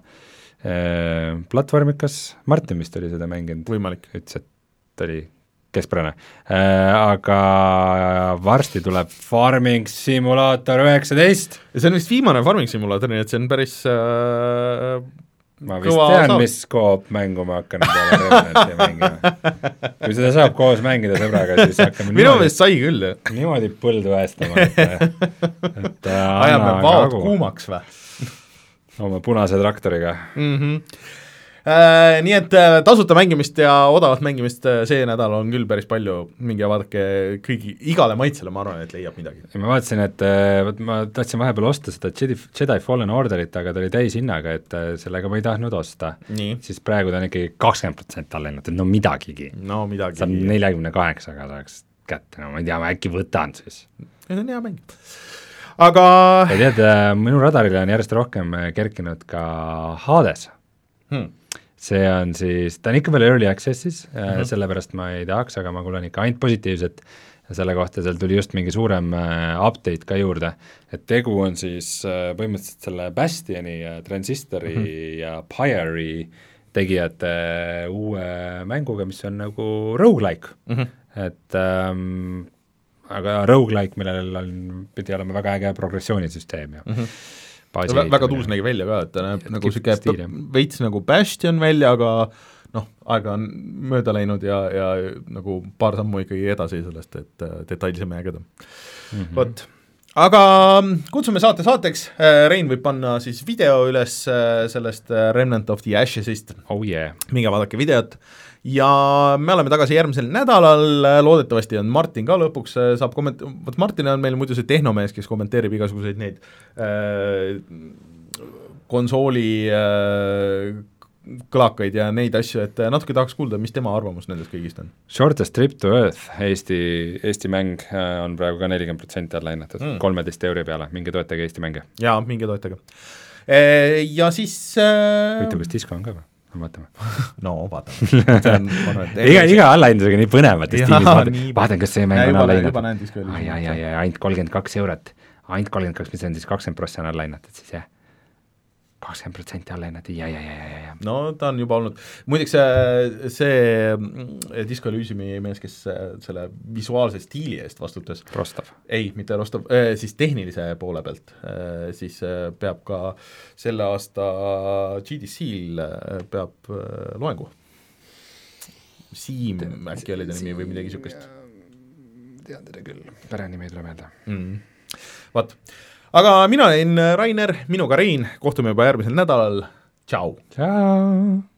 äh, platvormikas, Martin vist oli seda mänginud. Võimalik. Ütles, et oli keskpärane äh,, aga varsti tuleb Farming Simulator üheksateist. Ja see on vist viimane Farming Simulator, nii et see on päris äh, ma vist tean, saab. Mis koop mängu ma hakkan peale Revenanti mängima. Kui seda saab koos mängida sõbraga, siis hakkame minu meelest sai küll. Niimoodi põldu äestama, et, et ajame vaod kuumaks või? Oma punase traktoriga. Mhm Äh, nii et äh, tasuta mängimist ja odavat mängimist äh, see nädal on küll päris palju, mingi vaadake kõigi, igale maitsele ma arvan, et leiab midagi. Ja ma vaatasin, et äh, ma tahtsin vahepeal osta seda Jedi, Jedi Fallen Orderit, aga ta oli täis hinnaga, et äh, sellega ma ei tahtnud osta. Nii. Siis praegu ta on ikkagi kakskümmend protsenti alla hinnatud, no midagigi. No midagigi. Saab neljakümne kaheksaga saaks kätte, no ma ei tea, ma äkki võtan siis. See on hea mäng. Aga ja tead, minu radarile on järjest rohkem kerkinud ka Hades. Hmm. See on siis, ta on ikka veel early access'is mm-hmm., sellepärast ma ei tahaks, aga ma kuulen ikka ainult positiivset selle kohta, seal tuli just mingi suurem update ka juurde, et tegu on siis põhimõtteliselt selle Bastioni ja Transistori mm-hmm. ja Pyre'i tegijate uue mänguga, mis on nagu roguelike, mm-hmm. et ähm, aga roguelike, millel on, pidi olema väga äge progressioonisüsteem ja mm-hmm. Vä, väga tuus nägi välja ka, et ta näeb nagu siuke veits nagu Bastion välja, aga noh, aega on mööda läinud ja, ja nagu paar sammu ikkagi edasi sellest, et detailsem jäägeda. Mm-hmm. Vot. Aga kutsume saate saateks, Rein võib panna siis video üles sellest Remnant of the Ashesist. Oh yeah. Minge vaadake videot. Ja me oleme tagasi järgmisel nädalal, loodetavasti on Martin ka lõpuks, saab komment-, võt Martin on meil muidu see tehnomees, kes kommenteerib igasuguseid neid äh, konsooli äh, kõlakaid ja neid asju, et natuke tahaks kuulda, mis tema arvamus nendest kõigist on. Shortest Trip to Earth, Eesti, Eesti mäng on praegu ka nelikümmend protsenti alla hinnatud, mm. kolmeteist euri peale, minge toetage Eesti mänge. Jaa, minge toetage. Ja siis äh... võite, kus disko on ka või? Vaatame. No, vaatame. iga, iga allahindusega nii põnevat vaatan, vaatan, kas see mäng on allahinnatud. Ai, ai, ai, ainult kolmkümmend kaks eurot. Ainult kolmkümmend kaks, mis on siis kakskümmend prossa on allahinnatud, siis jah. kakskümmend protsenti alla hinnati ja, ja, ja, ja, ja. no ta on juba olnud, muideks see, see Disco Elysiumi mees, kes selle visuaalse stiili eest vastutas, Rostov. ei, mitte Rostov, siis tehnilise poole pealt, siis peab ka selle aasta G D C-l peab loengu. Siim äkki oli ta nimi või midagi niisugust. Tean teda küll, perenimi ei tule meelde mm.. Vaat, aga mina olin Rainer, minuga Rein, kohtume juba järgmisel nädalal, tšau! Tšau!